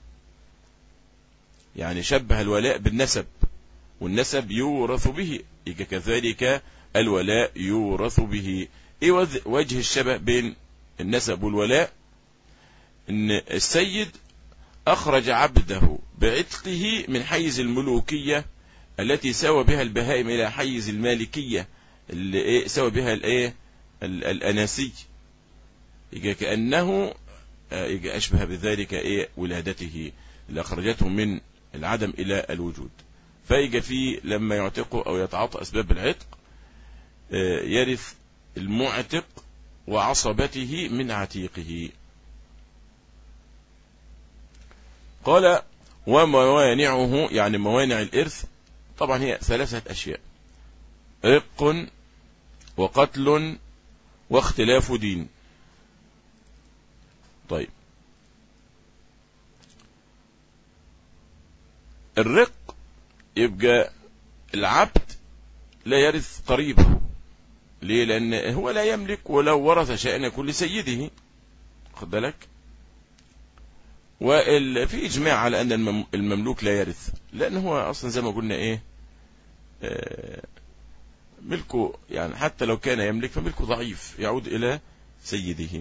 يعني شبه الولاء بالنسب، والنسب يورث به، كذلك الولاء يورث به. ايه وجه الشبه بين النسب والولاء؟ ان السيد اخرج عبده بعتقه من حيز الملوكية التي سوى بها البهائم الى حيز المالكية اللي ايه سوى بها الايه الاناسي، يجي كأنه يجي اشبه بذلك ايه ولادته اللي اخرجته من العدم الى الوجود. فيجي فيه لما يعتقه او يتعاطى اسباب العتق يرث المعتق وعصبته من عتيقه. قال وموانعه، يعني موانع الإرث طبعا هي ثلاثة أشياء: رق وقتل واختلاف دين. طيب الرق يبقى العبد لا يرث قريبه. ليه؟ لأن هو لا يملك، ولو ورث شيئا يكون لسيده. خد بالك. وفي إجماع على أن المملوك لا يرث، لأن هو أصلا زي ما قلنا إيه آه ملكه، يعني حتى لو كان يملك فملكه ضعيف يعود إلى سيده.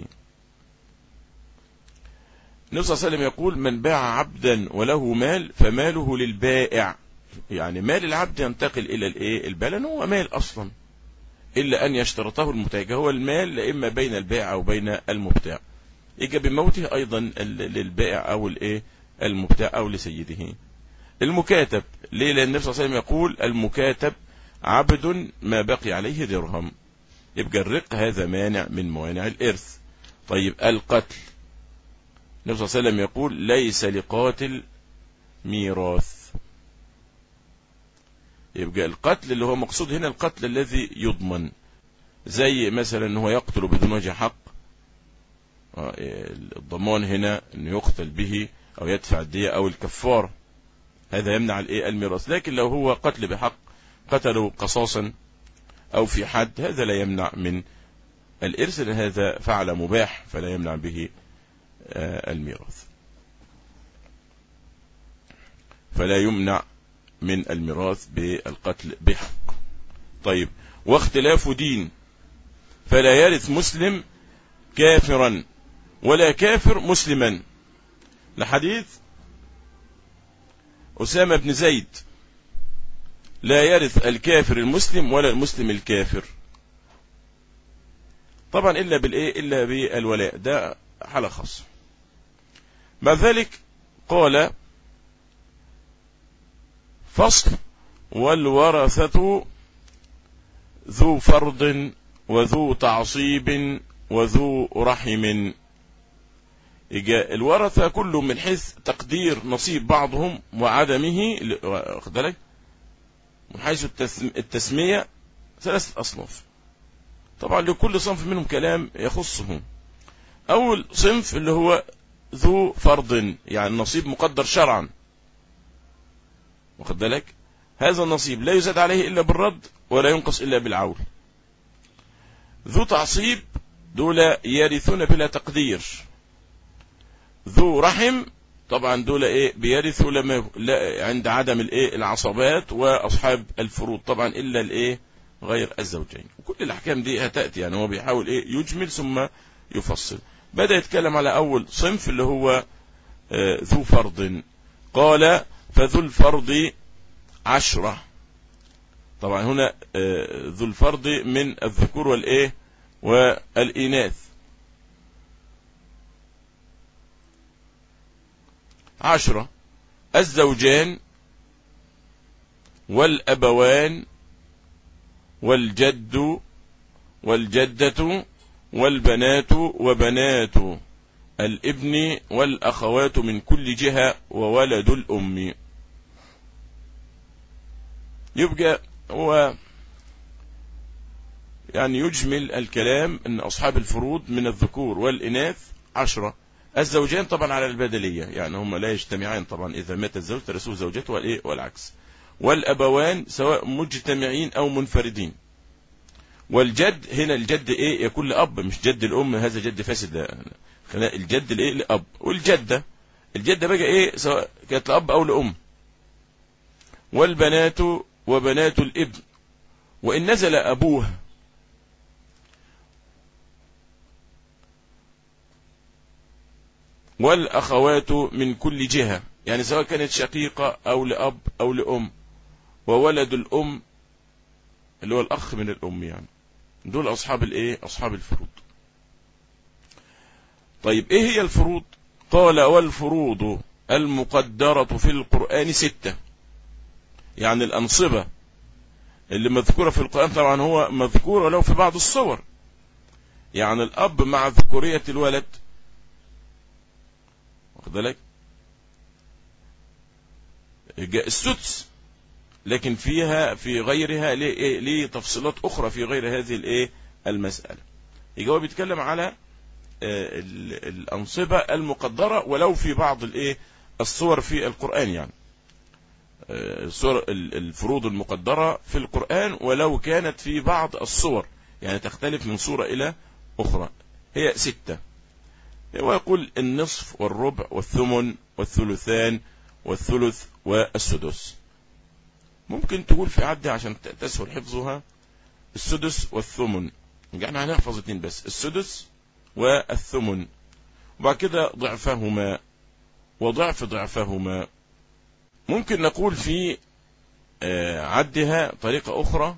النبي صلى الله عليه وسلم يقول من باع عبدا وله مال فماله للبائع، يعني مال العبد ينتقل إلى الإيه البلن، هو مال أصلا إلا أن يشترطه المتاجر، هو المال إما بين البائع أو بين المبتاع. يجي بموته أيضا للبائع أو الإيه المبتاع أو لسيده. المكاتب ليه؟ لأن النبي صلى الله عليه وسلم يقول المكاتب عبد ما بقي عليه درهم. يبقى الرق هذا مانع من موانع الإرث. طيب القتل، النبي صلى الله عليه وسلم يقول ليس لقاتل ميراث. يبقى القتل اللي هو مقصود هنا القتل الذي يضمن، زي مثلا ان هو يقتل بدون وجه حق، الضمان هنا انه يقتل به او يدفع الدية او الكفارة، هذا يمنع الايه الميراث. لكن لو هو قتل بحق، قتله قصاصا او في حد، هذا لا يمنع من الارث، هذا فعل مباح فلا يمنع به الميراث، فلا يمنع من الميراث بالقتل بحق. طيب واختلاف دين، فلا يرث مسلم كافرا ولا كافر مسلما، لحديث أسامة بن زيد لا يرث الكافر المسلم ولا المسلم الكافر، طبعا إلا بالإيه؟ إلا بالولاء، ده حالة خاصة. بعد ذلك قال فصل والورثة ذو فرض وذو تعصيب وذو رحم. الورثة كله من حيث تقدير نصيب بعضهم وعدمه، من حيث التسمية ثلاثة أصناف، طبعا لكل صنف منهم كلام يخصهم. أول صنف اللي هو ذو فرض، يعني نصيب مقدر شرعا، واخد بالك؟ هذا النصيب لا يزاد عليه إلا بالرد ولا ينقص إلا بالعول. ذو تعصيب دول يرثون بلا تقدير. ذو رحم طبعا دول ايه؟ بيرثوا لما لا عند عدم الايه العصبات واصحاب الفروض، طبعا الا الايه غير الزوجين. وكل الاحكام دي هتاتي، يعني هو بيحاول ايه يجمل ثم يفصل. بدأ يتكلم على اول صنف اللي هو آه ذو فرض. قال فذو الفرض عشرة. طبعا هنا آه ذو الفرض من الذكور والايه والإناث. عشرة: الزوجان والأبوان والجد والجدة والبنات وبنات الابن والأخوات من كل جهة وولد الأم. يبقى هو يعني يجمل الكلام أن أصحاب الفروض من الذكور والإناث عشرة. الزوجان طبعا على البدلية، يعني هم لا يجتمعان، طبعا إذا مات الزوج ترثه زوجته والإيه والعكس. والأبوان سواء مجتمعين أو منفردين. والجد هنا الجد إيه يكون لأب، مش جد الأم، هذا جد فاسد، الجد الإيه لأب. والجدة الجدة بقى إيه سواء كانت لأب أو لأم. والبنات وبنات الابن وإن نزل أبوه. والأخوات من كل جهة، يعني سواء كانت شقيقة أو لأب أو لأم. وولد الأم اللي هو الأخ من الأم، يعني دول أصحاب الإيه أصحاب الفروض. طيب إيه هي الفروض؟ قال والفروض المقدرة في القرآن ستة. يعني الأنصبة اللي مذكورة في القرآن طبعا هو مذكور ولو في بعض الصور، يعني الأب مع ذكورية الولد، واخد بالك، جاء السدس، لكن فيها في غيرها ليه تفصيلات أخرى في غير هذه الايه المسألة. يجي هو بيتكلم على الأنصبة المقدرة ولو في بعض الايه الصور في القرآن، يعني الصور الفروض المقدرة في القرآن ولو كانت في بعض الصور، يعني تختلف من صورة إلى أخرى. هي ستة، ويقول النصف والربع والثمن والثلثان والثلث والسدس. ممكن تقول في عدة عشان تسهل حفظها السدس والثمن، يعني هنحفظ اتنين بس، السدس والثمن، وبعد كده ضعفهما وضعف ضعفهما. ممكن نقول في عدها طريقة أخرى،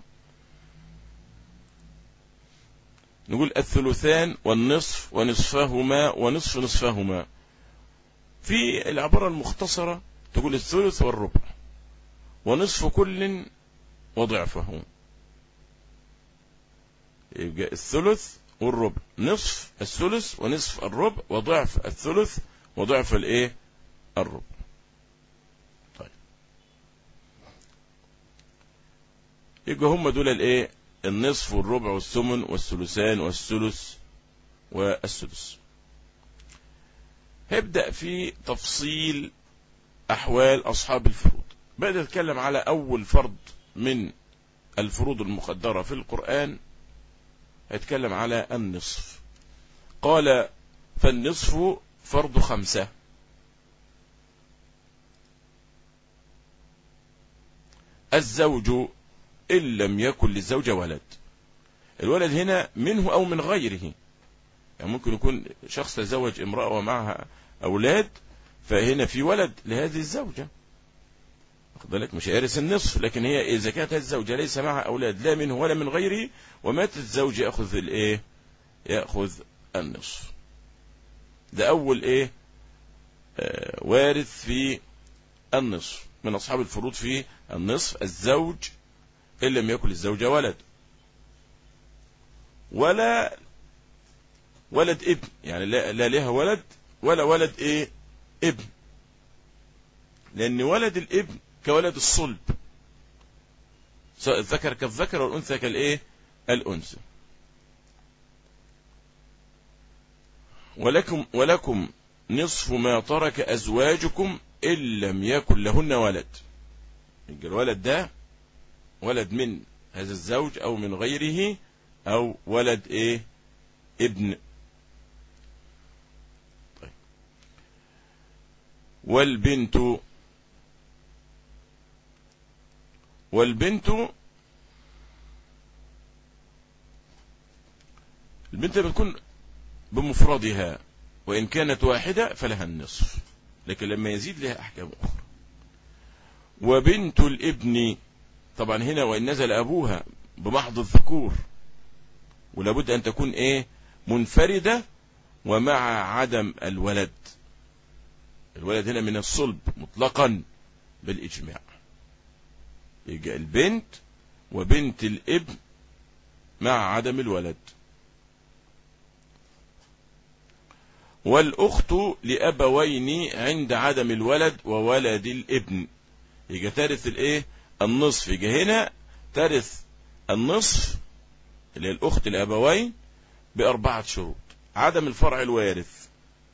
نقول الثلثان والنصف ونصفهما ونصف نصفهما. في العبارة المختصرة تقول الثلث والربع ونصف كل وضعفه. يبقى الثلث والربع، نصف الثلث ونصف الربع وضعف الثلث وضعف الايه الربع. طيب يبقى هم دول الايه النصف والربع والثمن والثلثان والثلث والسدس. هبدأ في تفصيل أحوال أصحاب الفروض. بدأ أتكلم على أول فرض من الفروض المقدرة في القرآن، أتكلم على النصف. قال فالنصف فرض خمسة. الزوج إن لم يكن للزوجة ولد. الولد هنا منه أو من غيره، يعني ممكن يكون شخص تزوج امرأة ومعها أولاد، فهنا في ولد لهذه الزوجة، واخد بالك، مش هيرث النصف، لكن هي إذا كانت الزوجة ليس معها أولاد لا منه ولا من غيره ومات الزوج يأخذ الإيه؟ يأخذ النصف. ده أول إيه؟ آه وارث في النصف من أصحاب الفروض في النصف الزوج إن لم يكن للزوجة ولد ولا ولد ابن، يعني لا, لا لها ولد ولا ولد ايه ابن، لان ولد الابن كولد الصلب، سواء الذكر كالذكر والانثى كالايه الانثى. ولكم ولكم نصف ما ترك ازواجكم ان لم يكن لهن ولد. الولد ده ولد من هذا الزوج او من غيره او ولد ايه ابن. طيب. والبنت والبنت البنت بتكون بمفردها، وإن كانت واحدة فلها النصف، لكن لما يزيد لها أحكام أخرى. وبنت الابن طبعا هنا وإن نزل أبوها بمحض الذكور، ولابد أن تكون إيه منفردة ومع عدم الولد. الولد هنا من الصلب مطلقا بالإجماع. يجي البنت وبنت الابن مع عدم الولد. والأخت لأبوين عند عدم الولد وولد الابن. يجي ترث الايه النصف. يجي هنا ترث النصف اللي هي الأخت لأبوين بأربعة شروط: عدم الفرع الوارث،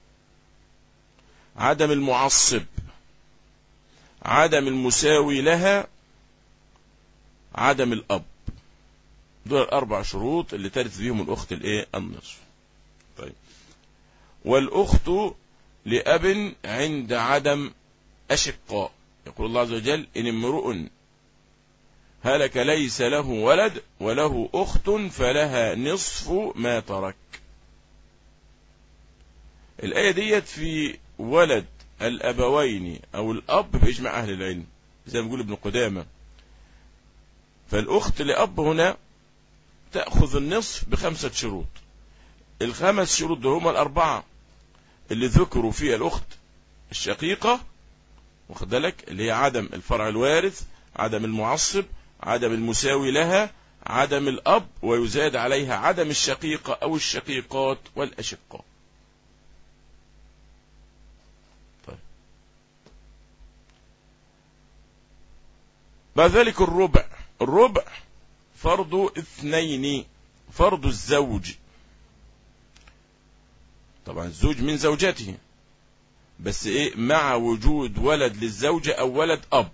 عدم المعصب، عدم المساوي لها، عدم الأب. دول الأربع شروط اللي ترث بهم الأخت الايه النصف. طيب. والأخت لأب عند عدم أشقاء. يقول الله عز وجل: إن امرؤ هلك ليس له ولد وله أخت فلها نصف ما ترك. الآية ديت في ولد الأبوين أو الأب بإجماع أهل العلم زي ما يقول ابن قدامة. فالأخت لأب هنا تأخذ النصف بخمسة شروط. الخمس شروط دول هما الأربعة اللي ذكروا فيها الأخت الشقيقة، واخد بالك، اللي هي عدم الفرع الوارث، عدم المعصب، عدم المساوي لها، عدم الأب، ويزاد عليها عدم الشقيقة أو الشقيقات والأشقاء. طيب. بعد ذلك الربع. الربع فرض اثنين، فرض الزوج. طبعا الزوج من زوجته، بس ايه مع وجود ولد للزوجة او ولد اب.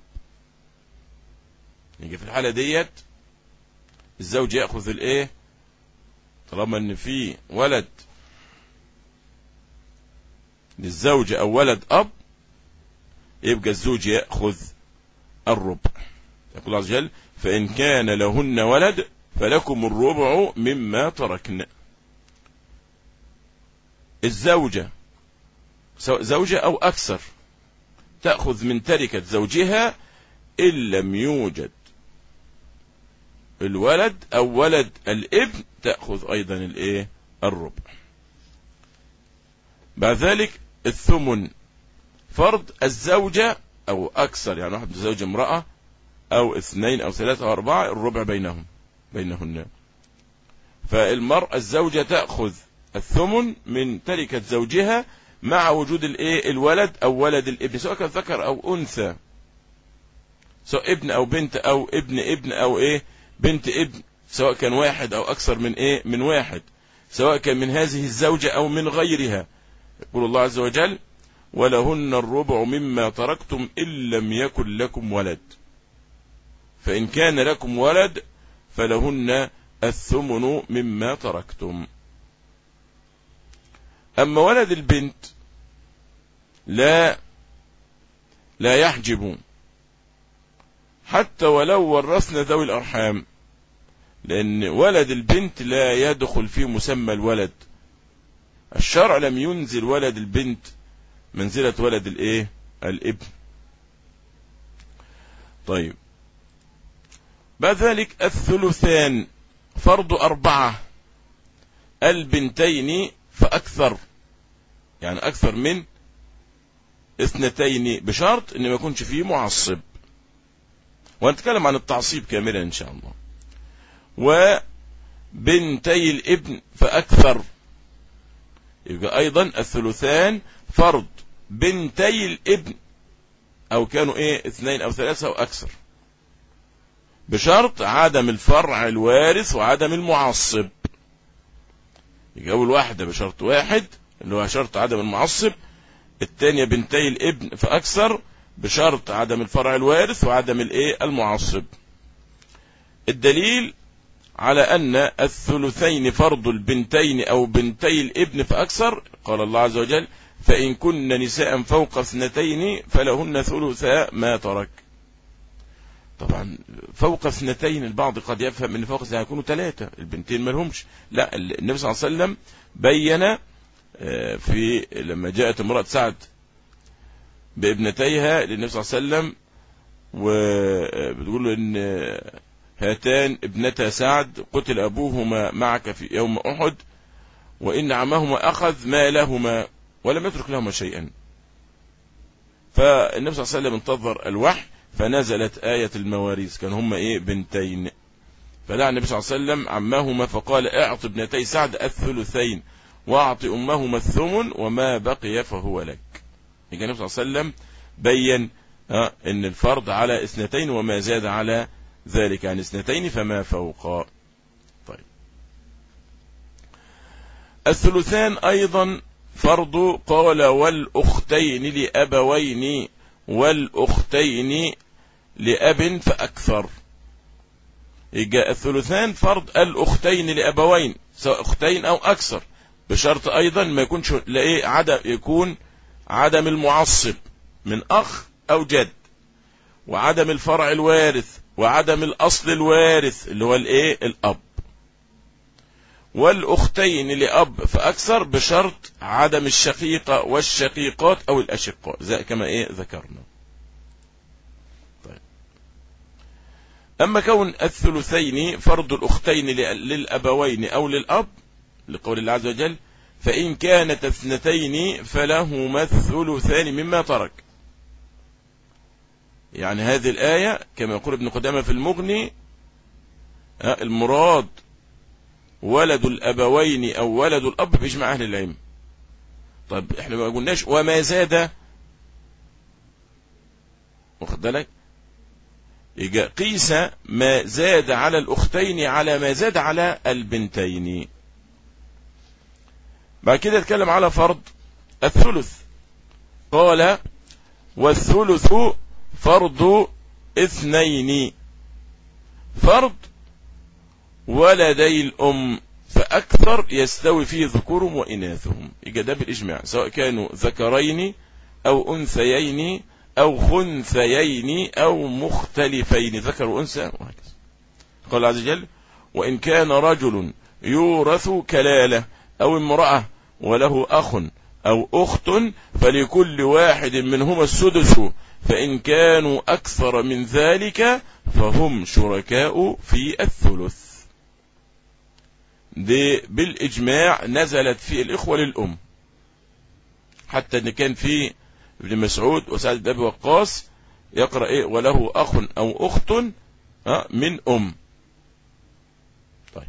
يجي في الحالة ديت الزوج يأخذ الايه طالما ان في ولد للزوجة او ولد اب، يبقى الزوج يأخذ الربع. يقول الله عز وجل: فإن كان لهن ولد فلكم الربع مما تركن. الزوجة زوجة أو أكثر تأخذ من تركة زوجها إن لم يوجد الولد أو ولد الابن، تأخذ أيضا الإيه الربع. بعد ذلك الثمن. فرض الزوجة أو أكثر، يعني واحد متزوج امرأة أو اثنين أو ثلاثة أو أربعة، الربع بينهم بينهن. فالمرأة الزوجة تأخذ الثمن من تركة زوجها مع وجود الايه الولد أو ولد الابن، سواء كان ذكر أو أنثى، سواء ابن أو بنت أو ابن ابن أو ايه بنت ابن، سواء كان واحد أو أكثر من ايه من واحد، سواء كان من هذه الزوجة أو من غيرها. يقول الله عز وجل: ولهن الربع مما تركتم إن لم يكن لكم ولد، فإن كان لكم ولد فلهن الثمن مما تركتم. أما ولد البنت لا لا يحجب حتى ولو ورثنا ذوي الأرحام، لأن ولد البنت لا يدخل في مسمى الولد. الشرع لم ينزل ولد البنت منزلة ولد الايه الابن. طيب، بعد ذلك الثلثان فرض أربعة، البنتين فأكثر، يعني أكثر من اثنتين، بشرط إن ما يكونش فيه معصب، وهنتكلم عن التعصيب كاملا إن شاء الله. وبنتي الابن فأكثر، يبقى أيضا الثلثان فرض بنتي الابن، أو كانوا إيه اثنين أو ثلاثة أو أكثر، بشرط عدم الفرع الوارث وعدم المعصب. يبقى أول واحدة بشرط واحد اللي هو شرط عدم المعصب، الثانية بنتي الابن فأكثر بشرط عدم الفرع الوارث وعدم الايه المعصب. الدليل على أن الثلثين فرض البنتين أو بنتي الابن فأكثر، قال الله عز وجل: فإن كن نساء فوق اثنتين فلهن ثلثا ما ترك. طبعا فوق اثنتين البعض قد يفهم ان فوق اثنتين يكونوا ثلاثة، البنتين ما لهمش، لا، النبي صلى الله عليه وسلم بين في لما جاءت امرأة سعد بابنتيها للنبي صلى الله عليه وسلم وبتقول له ان هاتان ابنتا سعد قتل ابوهما معك في يوم احد، وان عمهما اخذ مالهما ولم يترك لهما شيئا. فالنبي صلى الله عليه وسلم انتظر الوحي فنزلت آية المواريث، كان هما ايه بنتين، فدعا النبي صلى الله عليه وسلم عمهما فقال: اعط ابنتي سعد الثلثين واعط امهما الثمن وما بقي فهو لك. يبقى النبي صلى الله عليه وسلم بين اه ان الفرض على اثنتين وما زاد على ذلك عن اثنتين فما فوق. طيب، الثلثان ايضا فرض، قال: والأختين لأبوين والأختين لأب فأكثر. يجاء الثلثان فرض الأختين لأبوين، سواء أختين أو أكثر، بشرط أيضا ما يكونش لإيه عدم يكون عدم المعصب من أخ أو جد، وعدم الفرع الوارث، وعدم الأصل الوارث اللي هو الإيه الأب. والأختين لأب فأكثر بشرط عدم الشقيقة والشقيقات أو الأشقاء، زي كما إيه ذكرنا. طيب، أما كون الثلثين فرض الأختين للأبوين أو للأب، لقول الله عز وجل: فإن كانت اثنتين فلهما الثلثان مما ترك. يعني هذه الآية كما يقول ابن قدامة في المغني المراد ولد الأبوين أو ولد الأب بإجماع أهل العلم. طيب احنا ما قلناش وما زاد، واخد بالك، يجي قيس ما زاد على الأختين على ما زاد على البنتين. بعد كده اتكلم على فرض الثلث، قال: والثلث فرض اثنين، فرض ولدي الأم فأكثر يستوي فيه ذكورهم وإناثهم. يجي ده بالإجماع، سواء كانوا ذكرين أو أنثيين أو خنثيين أو مختلفين، ذكر وأنثى وهكذا. قال عز وجل: وإن كان رجل يورث كلالة أو امرأة وله أخ أو أخت فلكل واحد منهما السدس، فإن كانوا أكثر من ذلك فهم شركاء في الثلث. دي بالإجماع نزلت في الإخوة للأم، حتى إن كان في ابن مسعود وسعد بن أبي وقاص يقرأ إيه وله أخ أو أخت من أم. طيب.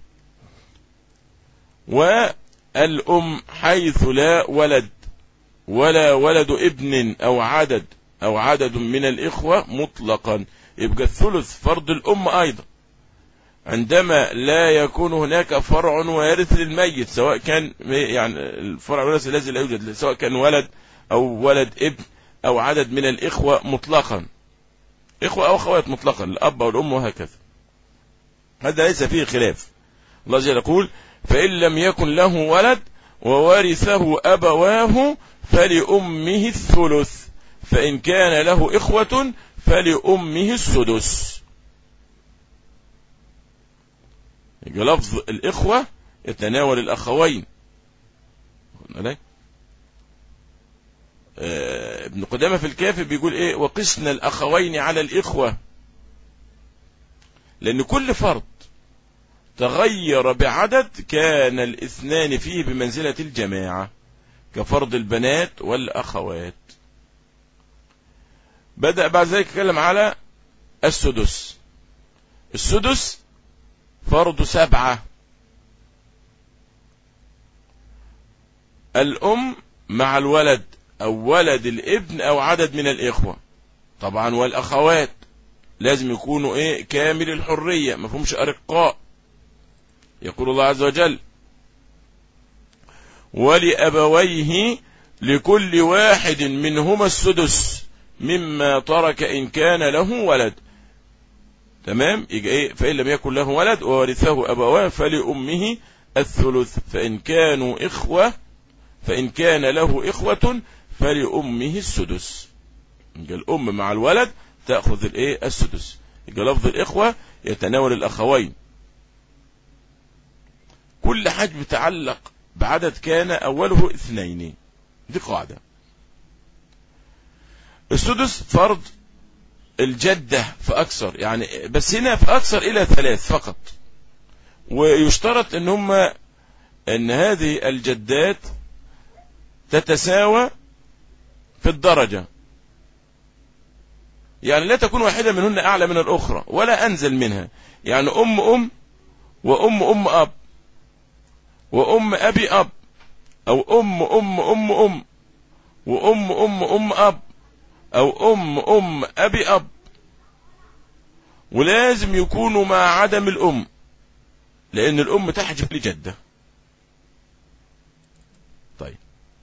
والأم حيث لا ولد ولا ولد ابن أو عدد أو عدد من الإخوة مطلقا، يبقى الثلث فرض الأم أيضا عندما لا يكون هناك فرع وارث للميت، سواء كان يعني الفرع الوارث الذي لا يوجد، سواء كان ولد أو ولد ابن أو عدد من الإخوة مطلقا، إخوة أو أخوات مطلقا، الأب والأم وهكذا، هذا ليس فيه خلاف. الله جل يقول فإن لم يكن له ولد وورثه أبواه فلأمه الثلث فإن كان له إخوة فلأمه السدس. لفظ الإخوة يتناول الأخوين. آه ابن قدامة في الكافي بيقول إيه وقسنا الأخوين على الإخوة، لأن كل فرد تغير بعدد كان الاثنان فيه بمنزلة الجماعة كفرض البنات والأخوات. بدأ بعد ذلك يتكلم على السدس. السدس فرض سبعة، الأم مع الولد أو ولد الابن أو عدد من الإخوة طبعا، والأخوات لازم يكونوا إيه كامل الحرية ما فهمش أرقاء. يقول الله عز وجل ولأبويه لكل واحد منهما السدس مما ترك إن كان له ولد. تمام. يجي إيه فإن لم يكن له ولد وورثه أبواه فلأمه الثلث فإن كانوا إخوة فإن كان له إخوة فلأمه السدس. يجي الأم مع الولد تأخذ الإيه السدس. يجي لفظ الإخوة يتناول الأخوين، كل حاجة بتعلق بعدد كان أوله اثنين، دي قاعدة. السدس فرض الجدة فأكثر، يعني بس هنا فأكثر إلى ثلاث فقط، ويشترط إن هم إن هذه الجدات تتساوى في الدرجة، يعني لا تكون واحدة منهن أعلى من الأخرى ولا أنزل منها، يعني أم أم وأم أم أب وأم أبي أب، أو أم أم أم أم وأم أم أم أب، أو أم أم أبي أب، ولازم يكونوا مع عدم الأم لأن الأم تحجب لجدة. طيب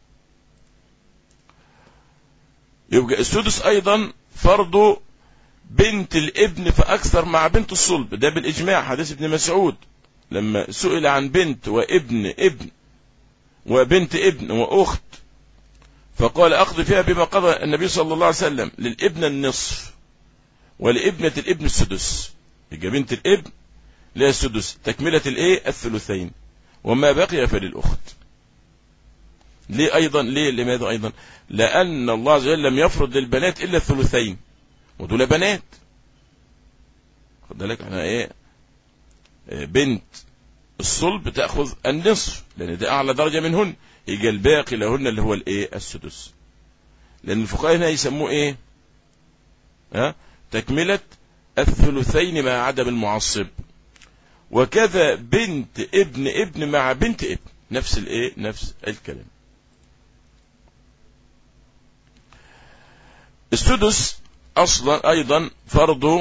يبقى السدس أيضا فرض بنت الابن فأكثر مع بنت الصلب، ده بالإجماع حديث ابن مسعود لما سئل عن بنت وابن ابن وبنت ابن وأخت فقال أقضي فيها بما قضى النبي صلى الله عليه وسلم للابن النصف ولابنة الابن السدس. يبقى بنت الابن لها السدس تكملة الايه الثلثين وما بقي فللأخت. ليه أيضا ليه لماذا أيضا لأن الله عز وجل لم يفرض للبنات إلا الثلثين ودول بنات. خد بالك احنا ايه بنت الصلب تأخذ النصف لأن ده أعلى درجة منهن، يجي الباقي لهن اللي هو الايه السدس، لأن الفقهاء هنا يسموه ايه ها تكملة الثلثين مع عدم المعصب. وكذا بنت ابن ابن مع بنت ابن نفس الايه نفس الكلام. السدس اصلا ايضا فرض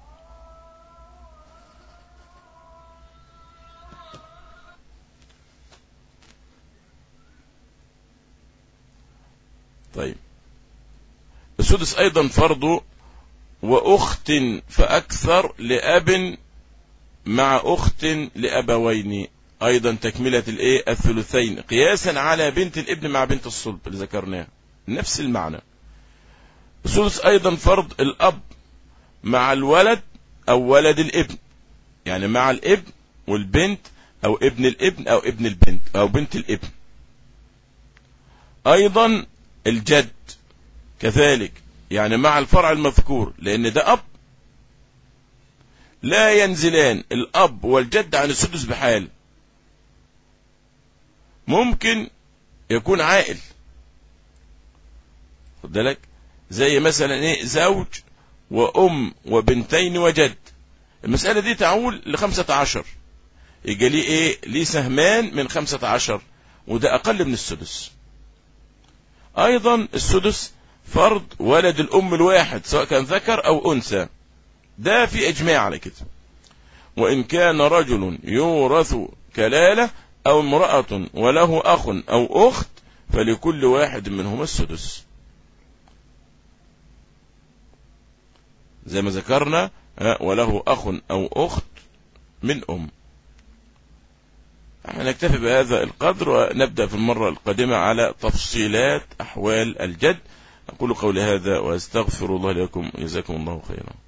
طيب السدس ايضا فرض واخت فاكثر لاب مع اخت لابوين ايضا تكملة الايه الثلثين قياسا على بنت الابن مع بنت الصلب اللي ذكرناه نفس المعنى. السدس ايضا فرض الاب مع الولد او ولد الابن، يعني مع الابن والبنت او ابن الابن او ابن البنت او بنت الابن. ايضا الجد كذلك، يعني مع الفرع المذكور لان ده اب لا ينزلان الاب والجد عن السدس بحال. ممكن يكون عائل خد بالك، زي مثلا ايه زوج وام وبنتين وجد، المسألة دي تعول لخمسة عشر، يجي ليه ايه ليه سهمان من خمسة عشر، وده اقل من السدس. ايضا السدس فرض ولد الام الواحد سواء كان ذكر او انثى، ده في اجماع على كده. وان كان رجل يورث كلالة او امرأة وله اخ او اخت فلكل واحد منهما السدس، زي ما ذكرنا وله اخ او اخت من ام. احنا نكتفي بهذا القدر ونبدأ في المرة القادمة على تفصيلات احوال الجد. اقول قولي هذا واستغفر الله لكم، جزاكم الله خيرا.